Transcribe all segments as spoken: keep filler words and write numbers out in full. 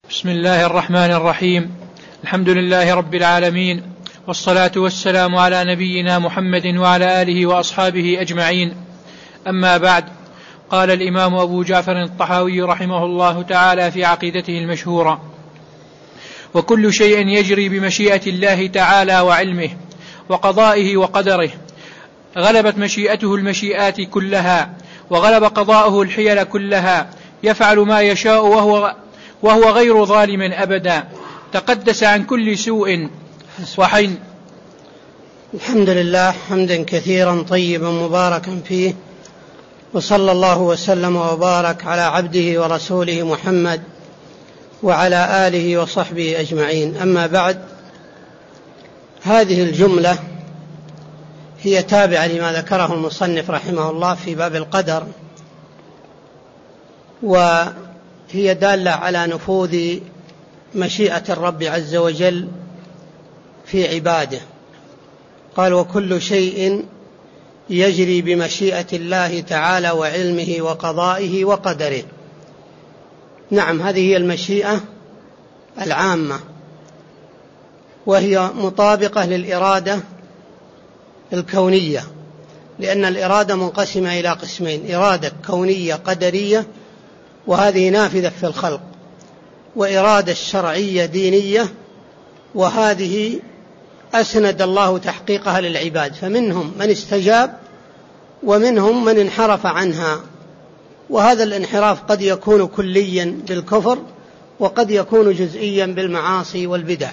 بسم الله الرحمن الرحيم. الحمد لله رب العالمين، والصلاة والسلام على نبينا محمد وعلى آله وأصحابه أجمعين. أما بعد، قال الإمام أبو جعفر الطحاوي رحمه الله تعالى في عقيدته المشهورة: وكل شيء يجري بمشيئة الله تعالى وعلمه وقضائه وقدره، غلبت مشيئته المشيئات كلها، وغلب قضاؤه الحيل كلها، يفعل ما يشاء وهو وهو غير ظالم أبدا، تقدس عن كل سوء وحين. الحمد لله حمدا كثيرا طيبا مباركا فيه، وصلى الله وسلم وبارك على عبده ورسوله محمد وعلى آله وصحبه أجمعين. أما بعد، هذه الجملة هي تابعة لما ذكره المصنف رحمه الله في باب القدر، وهي دالة على نفوذ مشيئة الرب عز وجل في عباده. قال: وكل شيء يجري بمشيئة الله تعالى وعلمه وقضائه وقدره. نعم، هذه هي المشيئة العامة، وهي مطابقة للإرادة الكونية، لأن الإرادة منقسمة إلى قسمين: إرادة كونية قدرية، وهذه نافذة في الخلق، وإرادة شرعية دينية، وهذه أسند الله تحقيقها للعباد، فمنهم من استجاب ومنهم من انحرف عنها. وهذا الانحراف قد يكون كليا بالكفر، وقد يكون جزئيا بالمعاصي والبدع.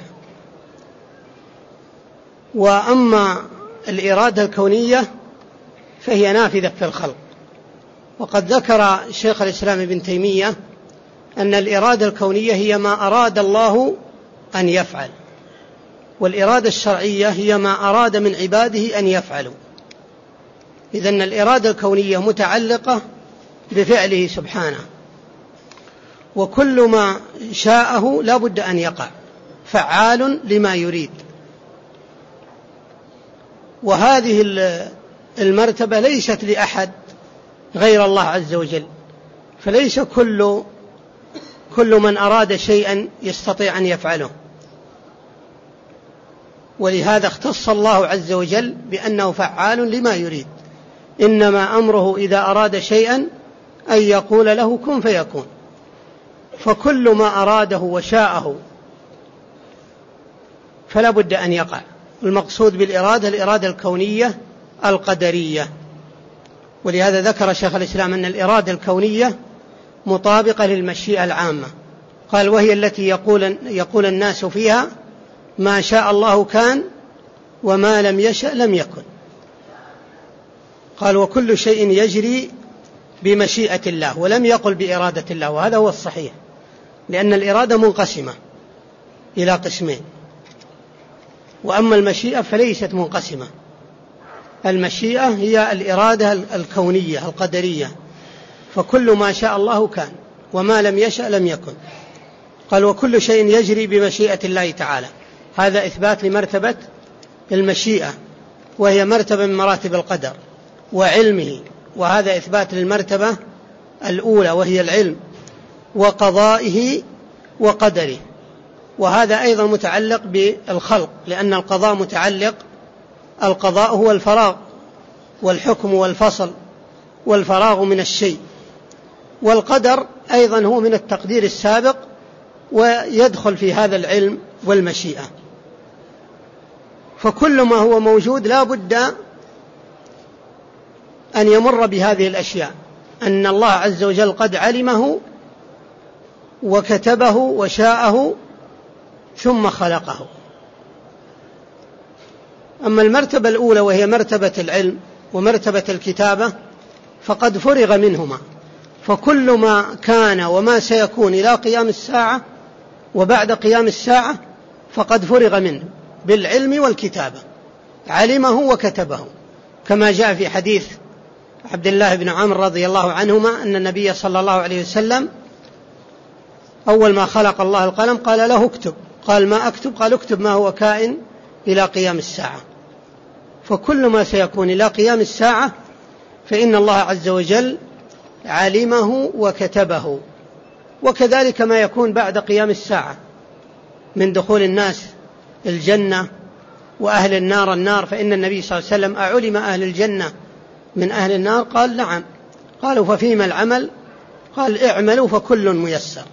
وأما الإرادة الكونية فهي نافذة في الخلق، وقد ذكر شيخ الإسلام ابن تيمية أن الإرادة الكونية هي ما أراد الله أن يفعل، والإرادة الشرعية هي ما أراد من عباده أن يفعلوا. إذن الإرادة الكونية متعلقة بفعله سبحانه، وكل ما شاءه لا بد أن يقع، فعال لما يريد. وهذه المرتبة ليست لأحد غير الله عز وجل، فليس كل كل من أراد شيئا يستطيع أن يفعله. ولهذا اختص الله عز وجل بأنه فعال لما يريد، إنما أمره إذا أراد شيئا أن يقول له كن فيكون. فكل ما أراده وشاءه فلا بد أن يقع. المقصود بالإرادة الإرادة الكونية القدرية. ولهذا ذكر شيخ الإسلام أن الإرادة الكونية مطابقة للمشيئة العامة. قال: وهي التي يقول, يقول الناس فيها ما شاء الله كان وما لم يشأ لم يكن. قال: وكل شيء يجري بمشيئة الله، ولم يقل بإرادة الله، وهذا هو الصحيح، لأن الإرادة منقسمة إلى قسمين، وأما المشيئة فليست منقسمة. المشيئة هي الإرادة الكونية القدرية، فكل ما شاء الله كان وما لم يشأ لم يكن. قال: وكل شيء يجري بمشيئة الله تعالى. هذا إثبات لمرتبة المشيئة، وهي مرتبة من مراتب القدر، وعلمه، وهذا إثبات للمرتبة الأولى وهي العلم، وقضائه وقدره، وهذا أيضا متعلق بالخلق، لأن القضاء متعلق، القضاء هو الفراغ والحكم والفصل والفراغ من الشيء، والقدر أيضا هو من التقدير السابق، ويدخل في هذا العلم والمشيئة. فكل ما هو موجود لا بد أن يمر بهذه الأشياء، أن الله عز وجل قد علمه وكتبه وشاءه ثم خلقه. أما المرتبة الأولى وهي مرتبة العلم ومرتبة الكتابة فقد فرغ منهما، فكل ما كان وما سيكون إلى قيام الساعة وبعد قيام الساعة فقد فرغ منه بالعلم والكتابة، علمه وكتبه، كما جاء في حديث عبد الله بن عمرو رضي الله عنهما أن النبي صلى الله عليه وسلم أول ما خلق الله القلم قال له اكتب، قال: ما أكتب؟ قال: اكتب ما هو كائن إلى قيام الساعة. فكل ما سيكون إلى قيام الساعة فإن الله عز وجل علمه وكتبه. وكذلك ما يكون بعد قيام الساعة من دخول الناس الجنة وأهل النار النار، فإن النبي صلى الله عليه وسلم أعلم أهل الجنة من أهل النار؟ قال نعم. قالوا ففيما العمل؟ قال اعملوا فكل ميسر.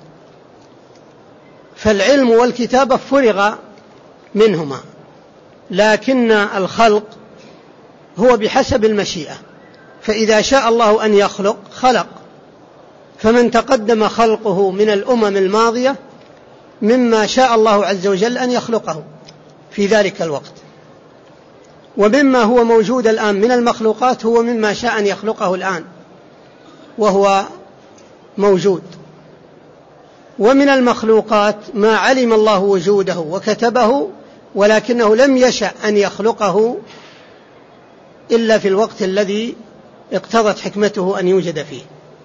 فالعلم والكتابة فرغ منهما، لكن الخلق هو بحسب المشيئة، فإذا شاء الله أن يخلق خلق. فمن تقدم خلقه من الأمم الماضية مما شاء الله عز وجل أن يخلقه في ذلك الوقت، ومما هو موجود الآن من المخلوقات هو مما شاء أن يخلقه الآن وهو موجود. ومن المخلوقات ما علم الله وجوده وكتبه، ولكنه لم يشأ أن يخلقه إلا في الوقت الذي اقتضت حكمته أن يوجد فيه.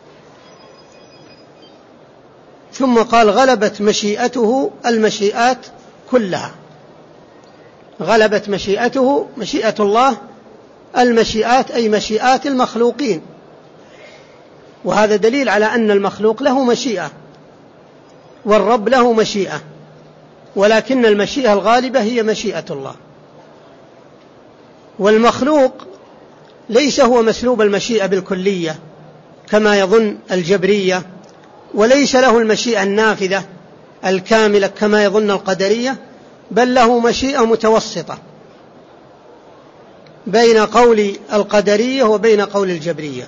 ثم قال غلبت مشيئته المشيئات كلها. غلبت مشيئته، مشيئة الله، المشيئات أي مشيئات المخلوقين، وهذا دليل على أن المخلوق له مشيئة والرب له مشيئة، ولكن المشيئة الغالبة هي مشيئة الله. والمخلوق ليس هو مسلوب المشيئة بالكلية كما يظن الجبرية، وليس له المشيئة النافذة الكاملة كما يظن القدرية، بل له مشيئة متوسطة بين قول القدرية وبين قول الجبرية.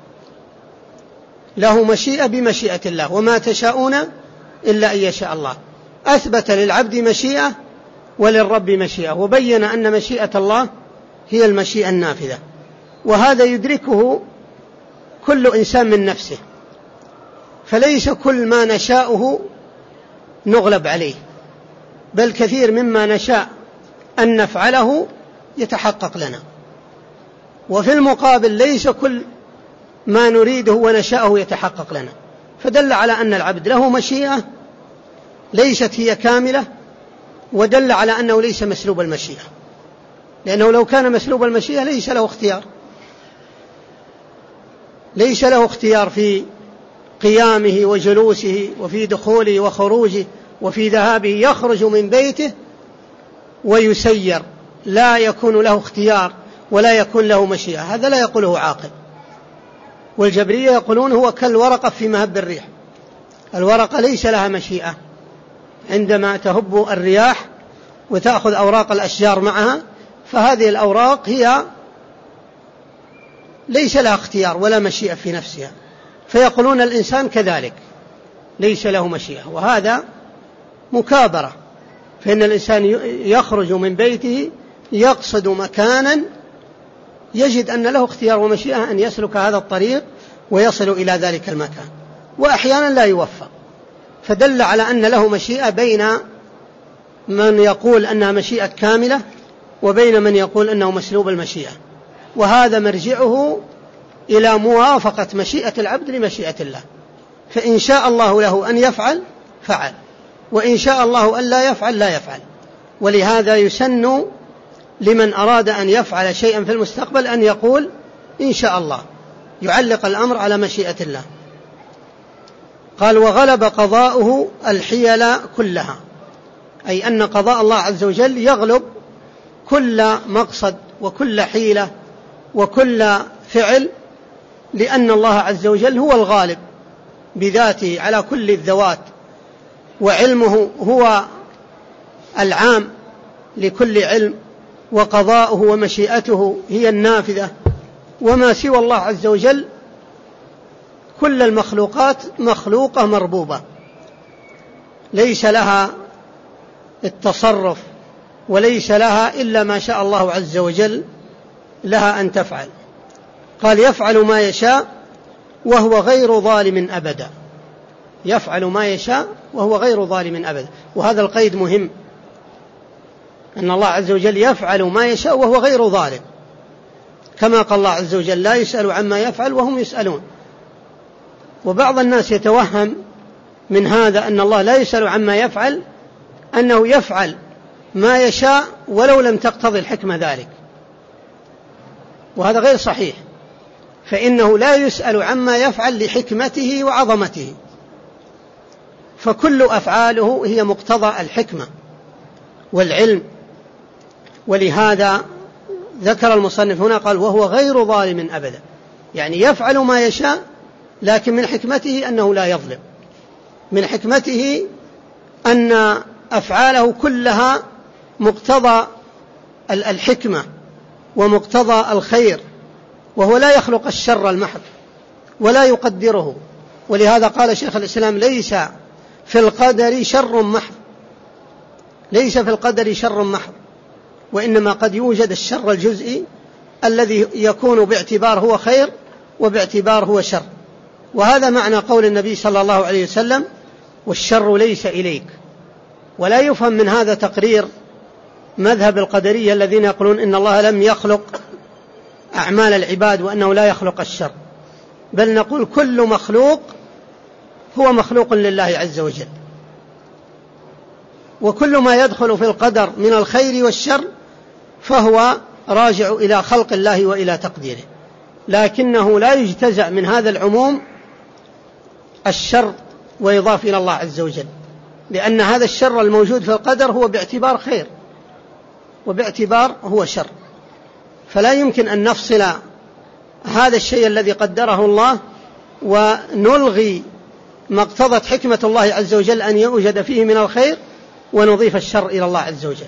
له مشيئة بمشيئة الله، وما تشاءون إلا أن يشاء الله. أثبت للعبد مشيئة وللرب مشيئة، وبين أن مشيئة الله هي المشيئة النافذة، وهذا يدركه كل إنسان من نفسه، فليس كل ما نشاءه نغلب عليه، بل كثير مما نشاء أن نفعله يتحقق لنا. وفي المقابل ليس كل ما نريده ونشاءه يتحقق لنا، فدل على أن العبد له مشيئة ليست هي كاملة، ودل على أنه ليس مسلوب المشيئة، لأنه لو كان مسلوب المشيئة ليس له اختيار، ليس له اختيار في قيامه وجلوسه وفي دخوله وخروجه وفي ذهابه. يخرج من بيته ويسير، لا يكون له اختيار ولا يكون له مشيئة، هذا لا يقوله عاقل. والجبرية يقولون هو كالورقة في مهب الريح، الورقة ليس لها مشيئة، عندما تهب الرياح وتأخذ أوراق الأشجار معها، فهذه الأوراق هي ليس لها اختيار ولا مشيئة في نفسها. فيقولون الإنسان كذلك ليس له مشيئة، وهذا مكابرة. فإن الإنسان يخرج من بيته يقصد مكانا يجد أن له اختيار ومشيئة أن يسلك هذا الطريق ويصل إلى ذلك المكان، وأحيانا لا يوفق. فدل على أن له مشيئة بين من يقول أنها مشيئة كاملة وبين من يقول أنه مسلوب المشيئة، وهذا مرجعه إلى موافقة مشيئة العبد لمشيئة الله. فإن شاء الله له أن يفعل فعل، وإن شاء الله أن لا يفعل لا يفعل. ولهذا يسن لمن أراد أن يفعل شيئا في المستقبل أن يقول إن شاء الله، يعلق الأمر على مشيئة الله. قال وغلب قضاؤه الحيل كلها، أي أن قضاء الله عز وجل يغلب كل مقصد وكل حيلة وكل فعل، لأن الله عز وجل هو الغالب بذاته على كل الذوات، وعلمه هو العام لكل علم، وقضاؤه ومشيئته هي النافذة. وما سوى الله عز وجل كل المخلوقات مخلوقة مربوبة ليس لها التصرف، وليس لها إلا ما شاء الله عز وجل لها أن تفعل. قال يفعل ما يشاء وهو غير ظالم أبدا، يفعل ما يشاء وهو غير ظالم أبدا. وهذا القيد مهم، أن الله عز وجل يفعل ما يشاء وهو غير ظالم، كما قال الله عز وجل لا يسأل عما يفعل وهم يسألون. وبعض الناس يتوهم من هذا أن الله لا يسأل عما يفعل أنه يفعل ما يشاء ولو لم تقتضي الحكمة ذلك، وهذا غير صحيح. فإنه لا يسأل عما يفعل لحكمته وعظمته، فكل أفعاله هي مقتضى الحكمة والعلم. ولهذا ذكر المصنف هنا قال وهو غير ظالم أبدا، يعني يفعل ما يشاء، لكن من حكمته أنه لا يظلم، من حكمته أن أفعاله كلها مقتضى الحكمة ومقتضى الخير، وهو لا يخلق الشر المحض ولا يقدره. ولهذا قال شيخ الإسلام ليس في القدر شر محض، ليس في القدر شر محض، وإنما قد يوجد الشر الجزئي الذي يكون باعتبار هو خير وباعتبار هو شر. وهذا معنى قول النبي صلى الله عليه وسلم والشر ليس إليك. ولا يفهم من هذا تقرير مذهب القدرية الذين يقولون إن الله لم يخلق أعمال العباد وأنه لا يخلق الشر، بل نقول كل مخلوق هو مخلوق لله عز وجل، وكل ما يدخل في القدر من الخير والشر فهو راجع إلى خلق الله وإلى تقديره، لكنه لا يجتزأ من هذا العموم الشر ويضاف إلى الله عز وجل، لأن هذا الشر الموجود في القدر هو باعتبار خير وباعتبار هو شر، فلا يمكن أن نفصل هذا الشيء الذي قدره الله ونلغي ما اقتضت حكمة الله عز وجل أن يوجد فيه من الخير ونضيف الشر إلى الله عز وجل.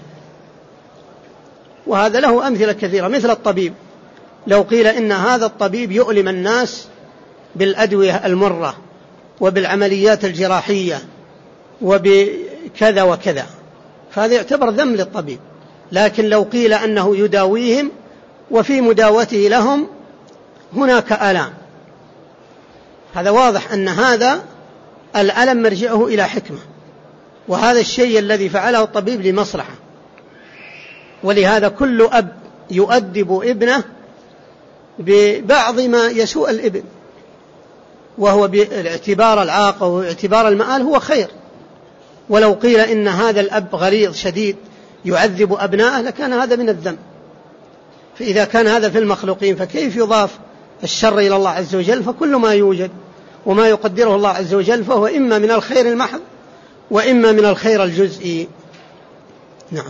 وهذا له أمثلة كثيرة، مثل الطبيب، لو قيل إن هذا الطبيب يؤلم الناس بالأدوية المرة وبالعمليات الجراحية وبكذا وكذا، فهذا يعتبر ذم للطبيب. لكن لو قيل أنه يداويهم وفي مداوته لهم هناك آلام، هذا واضح أن هذا الألم مرجعه إلى حكمة، وهذا الشيء الذي فعله الطبيب لمصلحة. ولهذا كل أب يؤدب ابنه ببعض ما يسوء الابن، وهو باعتبار العاقة واعتبار المآل هو خير. ولو قيل إن هذا الأب غليظ شديد يعذب أبناءه لكان هذا من الذنب. فإذا كان هذا في المخلوقين فكيف يضاف الشر إلى الله عز وجل؟ فكل ما يوجد وما يقدره الله عز وجل فهو إما من الخير المحض وإما من الخير الجزئي. نعم.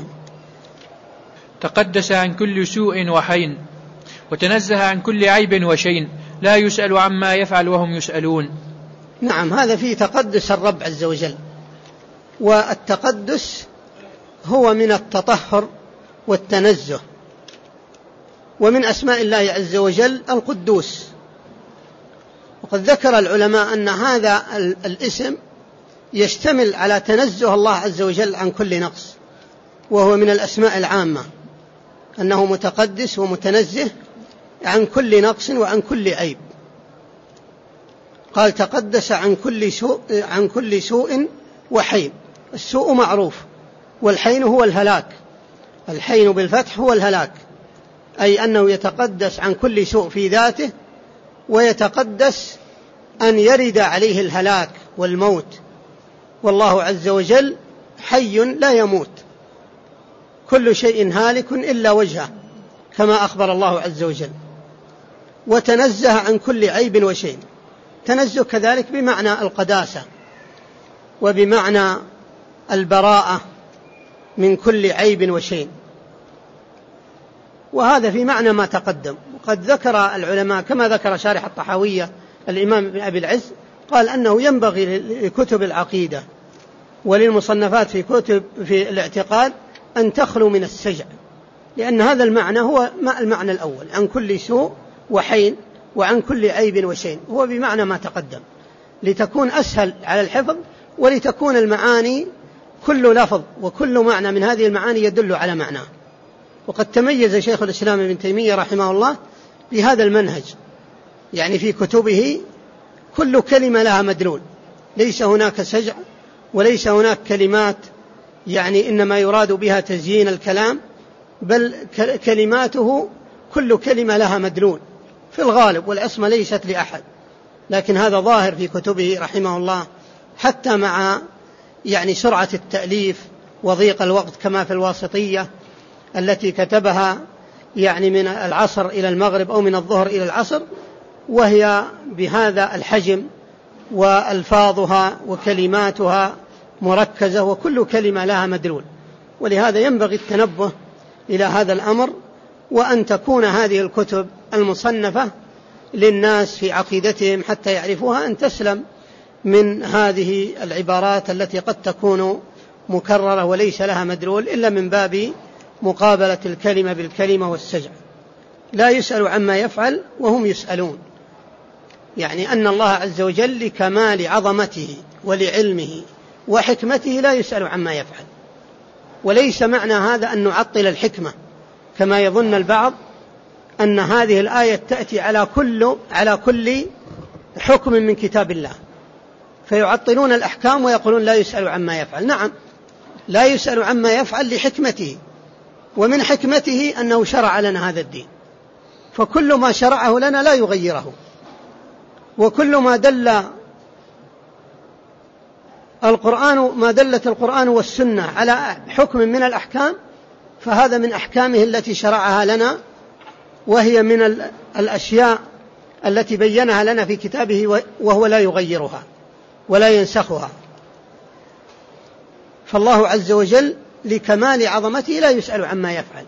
تقدس عن كل سوء وحين، وتنزه عن كل عيب وشين، لا يسأل عما يفعل وهم يسألون. نعم، هذا فيه تقدس الرب عز وجل، والتقدس هو من التطهر والتنزه، ومن أسماء الله عز وجل القدوس. وقد ذكر العلماء أن هذا الاسم يشتمل على تنزه الله عز وجل عن كل نقص، وهو من الأسماء العامة أنه متقدس ومتنزه عن كل نقص وعن كل عيب. قال تقدس عن كل سوء, عن كل سوء وحين. السوء معروف، والحين هو الهلاك. الحين بالفتح هو الهلاك، أي أنه يتقدس عن كل سوء في ذاته، ويتقدس أن يرد عليه الهلاك والموت. والله عز وجل حي لا يموت، كل شيء هالك إلا وجهه كما أخبر الله عز وجل. وتنزه عن كل عيب وشين، تنزه كذلك بمعنى القداسة وبمعنى البراءة من كل عيب وشين، وهذا في معنى ما تقدم. وقد ذكر العلماء كما ذكر شارح الطحاوية الإمام ابن أبي العز، قال أنه ينبغي لكتب العقيدة وللمصنفات في كتب في الاعتقاد أن تخلو من السجع، لأن هذا المعنى هو المعنى الأول، عن كل سوء وحين وعن كل عيب وشين، هو بمعنى ما تقدم، لتكون أسهل على الحفظ، ولتكون المعاني كل لفظ وكل معنى من هذه المعاني يدل على معناه. وقد تميز شيخ الإسلام ابن تيمية رحمه الله بهذا المنهج، يعني في كتبه كل كلمة لها مدلول، ليس هناك سجع وليس هناك كلمات يعني إنما يراد بها تزيين الكلام، بل كلماته كل كلمة لها مدلول في الغالب، والعصمة ليست لأحد. لكن هذا ظاهر في كتبه رحمه الله، حتى مع يعني سرعة التأليف وضيق الوقت، كما في الواسطية التي كتبها يعني من العصر إلى المغرب أو من الظهر إلى العصر، وهي بهذا الحجم وألفاظها وكلماتها مركزة، وكل كلمة لها مدلول. ولهذا ينبغي التنبه إلى هذا الأمر، وأن تكون هذه الكتب المصنفة للناس في عقيدتهم حتى يعرفوها، أن تسلم من هذه العبارات التي قد تكون مكررة وليس لها مدلول، إلا من باب مقابلة الكلمة بالكلمة والسجع. لا يسأل عما يفعل وهم يسألون، يعني أن الله عز وجل لكمال عظمته ولعلمه وحكمته لا يسأل عما يفعل. وليس معنى هذا أن نعطل الحكمة كما يظن البعض، أن هذه الآية تأتي على كل على كل حكم من كتاب الله، فيعطلون الأحكام ويقولون لا يسأل عما يفعل. نعم، لا يسأل عما يفعل لحكمته، ومن حكمته أنه شرع لنا هذا الدين، فكل ما شرعه لنا لا يغيره، وكل ما دل القرآن ما دلت القرآن والسنة على حكم من الأحكام فهذا من أحكامه التي شرعها لنا، وهي من الأشياء التي بينها لنا في كتابه وهو لا يغيرها ولا ينسخها. فالله عز وجل لكمال عظمته لا يسأل عما يفعل.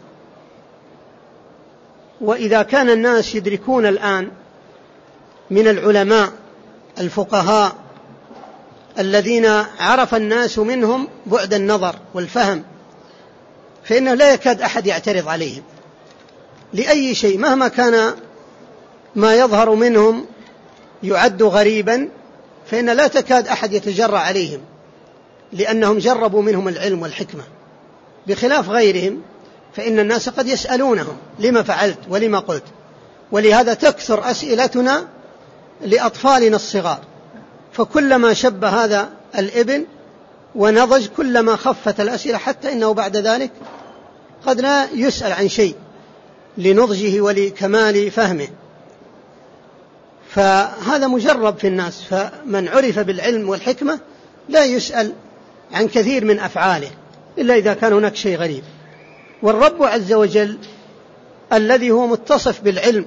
وإذا كان الناس يدركون الآن من العلماء الفقهاء الذين عرف الناس منهم بعد النظر والفهم، فإنه لا يكاد أحد يعترض عليهم لأي شيء، مهما كان ما يظهر منهم يعد غريبا، فإن لا تكاد أحد يتجرأ عليهم، لأنهم جربوا منهم العلم والحكمة، بخلاف غيرهم فإن الناس قد يسألونهم لما فعلت ولما قلت. ولهذا تكثر أسئلتنا لأطفالنا الصغار، فكلما شب هذا الابن ونضج كلما خفت الأسئلة، حتى إنه بعد ذلك قد لا يسأل عن شيء لنضجه ولكمال فهمه. فهذا مجرب في الناس، فمن عرف بالعلم والحكمة لا يسأل عن كثير من أفعاله إلا إذا كان هناك شيء غريب. والرب عز وجل الذي هو متصف بالعلم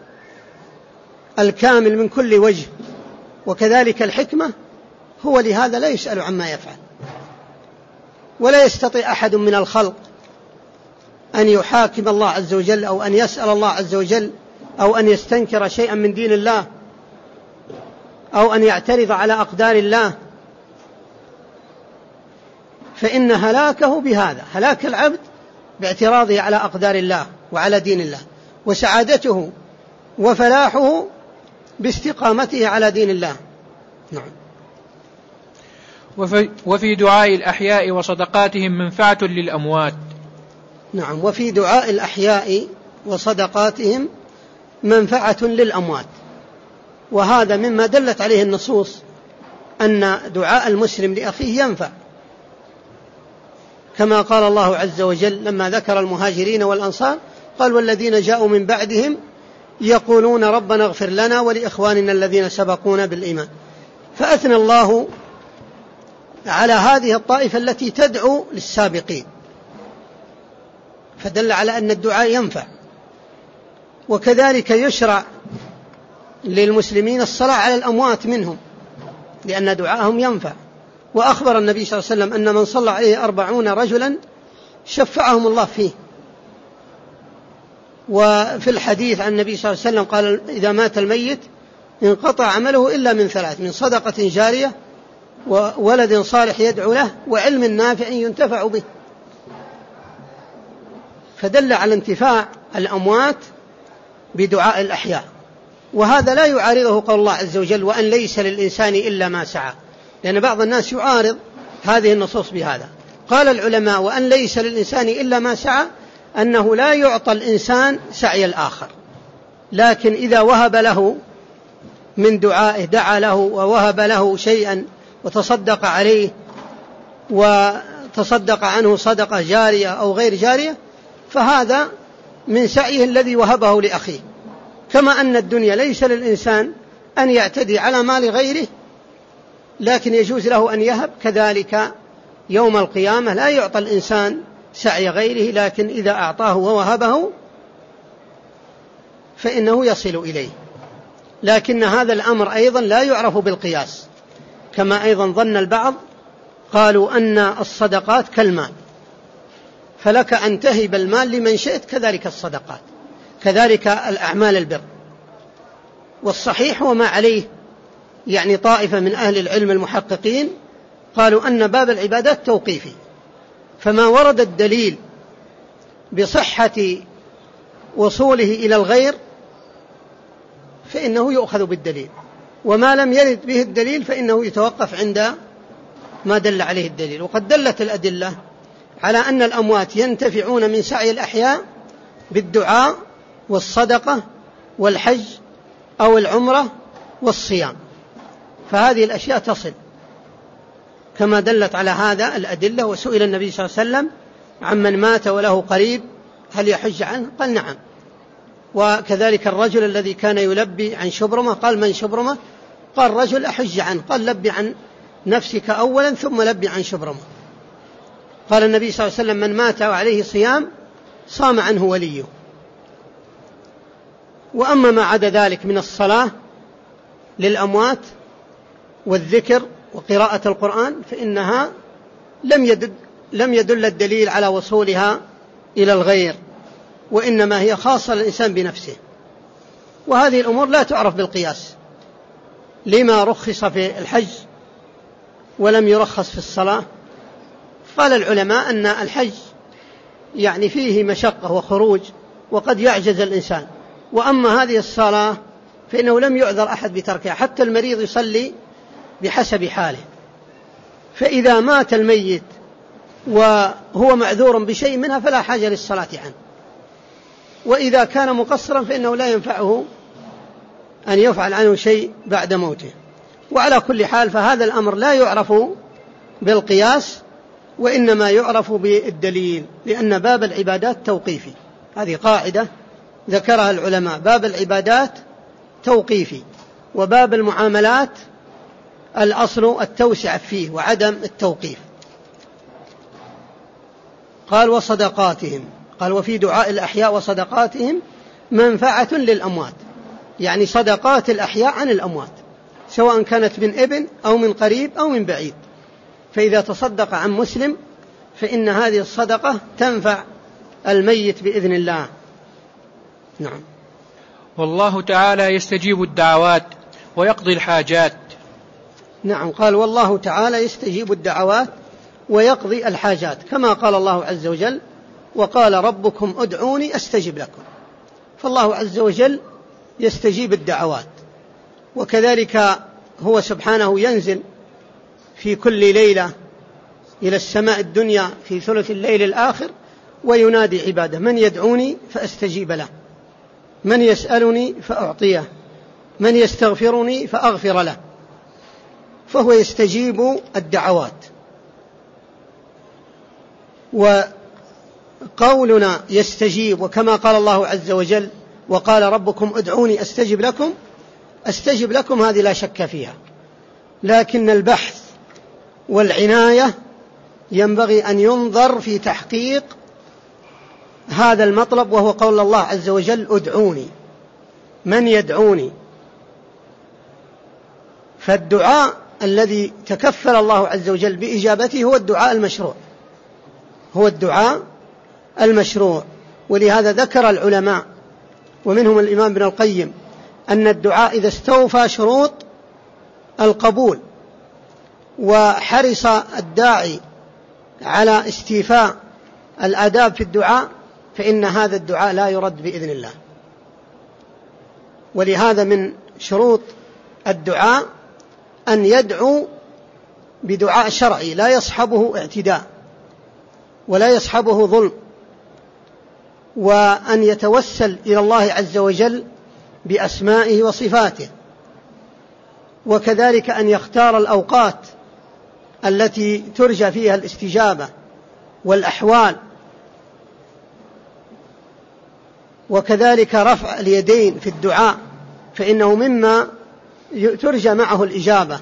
الكامل من كل وجه وكذلك الحكمة، هو لهذا لا يسأل عما يفعل. ولا يستطيع أحد من الخلق أن يحاكم الله عز وجل أو أن يسأل الله عز وجل أو أن يستنكر شيئا من دين الله أو أن يعترض على أقدار الله، فإن هلاكه بهذا، هلاك العبد باعتراضه على أقدار الله وعلى دين الله، وسعادته وفلاحه باستقامته على دين الله. نعم. وفي, وفي دعاء الأحياء وصدقاتهم منفعة للأموات. نعم، وفي دعاء الأحياء وصدقاتهم منفعة للأموات، وهذا مما دلت عليه النصوص أن دعاء المسلم لأخيه ينفع، كما قال الله عز وجل لما ذكر المهاجرين والأنصار قال والذين جاءوا من بعدهم يقولون ربنا اغفر لنا ولإخواننا الذين سبقونا بالإيمان. فأثنى الله على هذه الطائفة التي تدعو للسابقين، فدل على أن الدعاء ينفع. وكذلك يشرع للمسلمين الصلاة على الأموات منهم، لأن دعاءهم ينفع. وأخبر النبي صلى الله عليه وسلم أن من صلى عليه أربعون رجلا شفعهم الله فيه. وفي الحديث عن النبي صلى الله عليه وسلم قال إذا مات الميت انقطع عمله إلا من ثلاث: من صدقة جارية وولد صالح يدعو له وعلم نافع ينتفع به. فدل على انتفاع الأموات بدعاء الأحياء، وهذا لا يعارضه قول الله عز وجل وأن ليس للإنسان إلا ما سعى، لأن بعض الناس يعارض هذه النصوص بهذا. قال العلماء وأن ليس للإنسان إلا ما سعى أنه لا يعطى الإنسان سعي الآخر، لكن إذا وهب له من دعائه، دعا له ووهب له شيئا وتصدق عليه وتصدق عنه صدقة جارية أو غير جارية، فهذا من سعيه الذي وهبه لأخيه. كما أن الدنيا ليس للإنسان أن يعتدي على مال غيره، لكن يجوز له أن يهب، كذلك يوم القيامة لا يعطى الإنسان سعي غيره، لكن إذا أعطاه ووهبه فإنه يصل إليه. لكن هذا الأمر أيضا لا يعرف بالقياس، كما أيضا ظن البعض قالوا أن الصدقات كالمال، فلك أن تهب المال لمن شئت، كذلك الصدقات، كذلك الأعمال البر. والصحيح وما عليه يعني طائفة من أهل العلم المحققين قالوا أن باب العبادات توقيفي، فما ورد الدليل بصحة وصوله إلى الغير فإنه يؤخذ بالدليل، وما لم يرد به الدليل فإنه يتوقف عند ما دل عليه الدليل. وقد دلت الأدلة على أن الأموات ينتفعون من سعي الأحياء بالدعاء والصدقة والحج أو العمرة والصيام، فهذه الأشياء تصل كما دلت على هذا الأدلة. وسئل النبي صلى الله عليه وسلم عمن مات وله قريب هل يحج عنه؟ قال نعم. وكذلك الرجل الذي كان يلبي عن شبرمة قال من شبرمة؟ قال رجل أحج عنه، قال لبي عن نفسك أولا ثم لبي عن شبرمة. قال النبي صلى الله عليه وسلم من مات وعليه صيام صام عنه وليه. وأما ما عدا ذلك من الصلاة للأموات والذكر وقراءة القرآن فإنها لم يدل, لم يدل الدليل على وصولها إلى الغير، وإنما هي خاصة للإنسان بنفسه. وهذه الأمور لا تعرف بالقياس، لما رخص في الحج ولم يرخص في الصلاة؟ قال العلماء أن الحج يعني فيه مشقة وخروج وقد يعجز الإنسان، وأما هذه الصلاة فإنه لم يعذر أحد بتركها، حتى المريض يصلي بحسب حاله. فإذا مات الميت وهو معذور بشيء منها فلا حاجة للصلاة عنه، وإذا كان مقصرا فإنه لا ينفعه أن يفعل عنه شيء بعد موته. وعلى كل حال فهذا الأمر لا يعرف بالقياس، وإنما يعرف بالدليل، لأن باب العبادات توقيفي. هذه قاعدة ذكرها العلماء، باب العبادات توقيفي، وباب المعاملات الأصل التوسع فيه وعدم التوقيف. قال وصدقاتهم، قال وفي دعاء الأحياء وصدقاتهم منفعة للأموات، يعني صدقات الأحياء عن الأموات سواء كانت من ابن أو من قريب أو من بعيد، فإذا تصدق عن مسلم فإن هذه الصدقة تنفع الميت بإذن الله. نعم. والله تعالى يستجيب الدعوات ويقضي الحاجات. نعم، قال والله تعالى يستجيب الدعوات ويقضي الحاجات، كما قال الله عز وجل وقال ربكم ادعوني أستجب لكم. فالله عز وجل يستجيب الدعوات، وكذلك هو سبحانه ينزل في كل ليلة إلى السماء الدنيا في ثلث الليل الآخر وينادي عباده من يدعوني فأستجيب له، من يسألني فأعطيه، من يستغفرني فأغفر له. فهو يستجيب الدعوات. وقولنا يستجيب، وكما قال الله عز وجل وقال ربكم ادعوني أستجب لكم، أستجب لكم هذه لا شك فيها، لكن البحث والعناية ينبغي أن ينظر في تحقيق هذا المطلب، وهو قول الله عز وجل ادعوني، من يدعوني. فالدعاء الذي تكفل الله عز وجل بإجابته هو الدعاء المشروع، هو الدعاء المشروع. ولهذا ذكر العلماء ومنهم الإمام ابن القيم أن الدعاء إذا استوفى شروط القبول وحرص الداعي على استيفاء الآداب في الدعاء فإن هذا الدعاء لا يرد بإذن الله. ولهذا من شروط الدعاء أن يدعو بدعاء شرعي لا يصحبه اعتداء ولا يصحبه ظلم، وأن يتوسل إلى الله عز وجل بأسمائه وصفاته، وكذلك أن يختار الأوقات التي ترجى فيها الاستجابة والأحوال، وكذلك رفع اليدين في الدعاء فإنه مما ترجى معه الإجابة،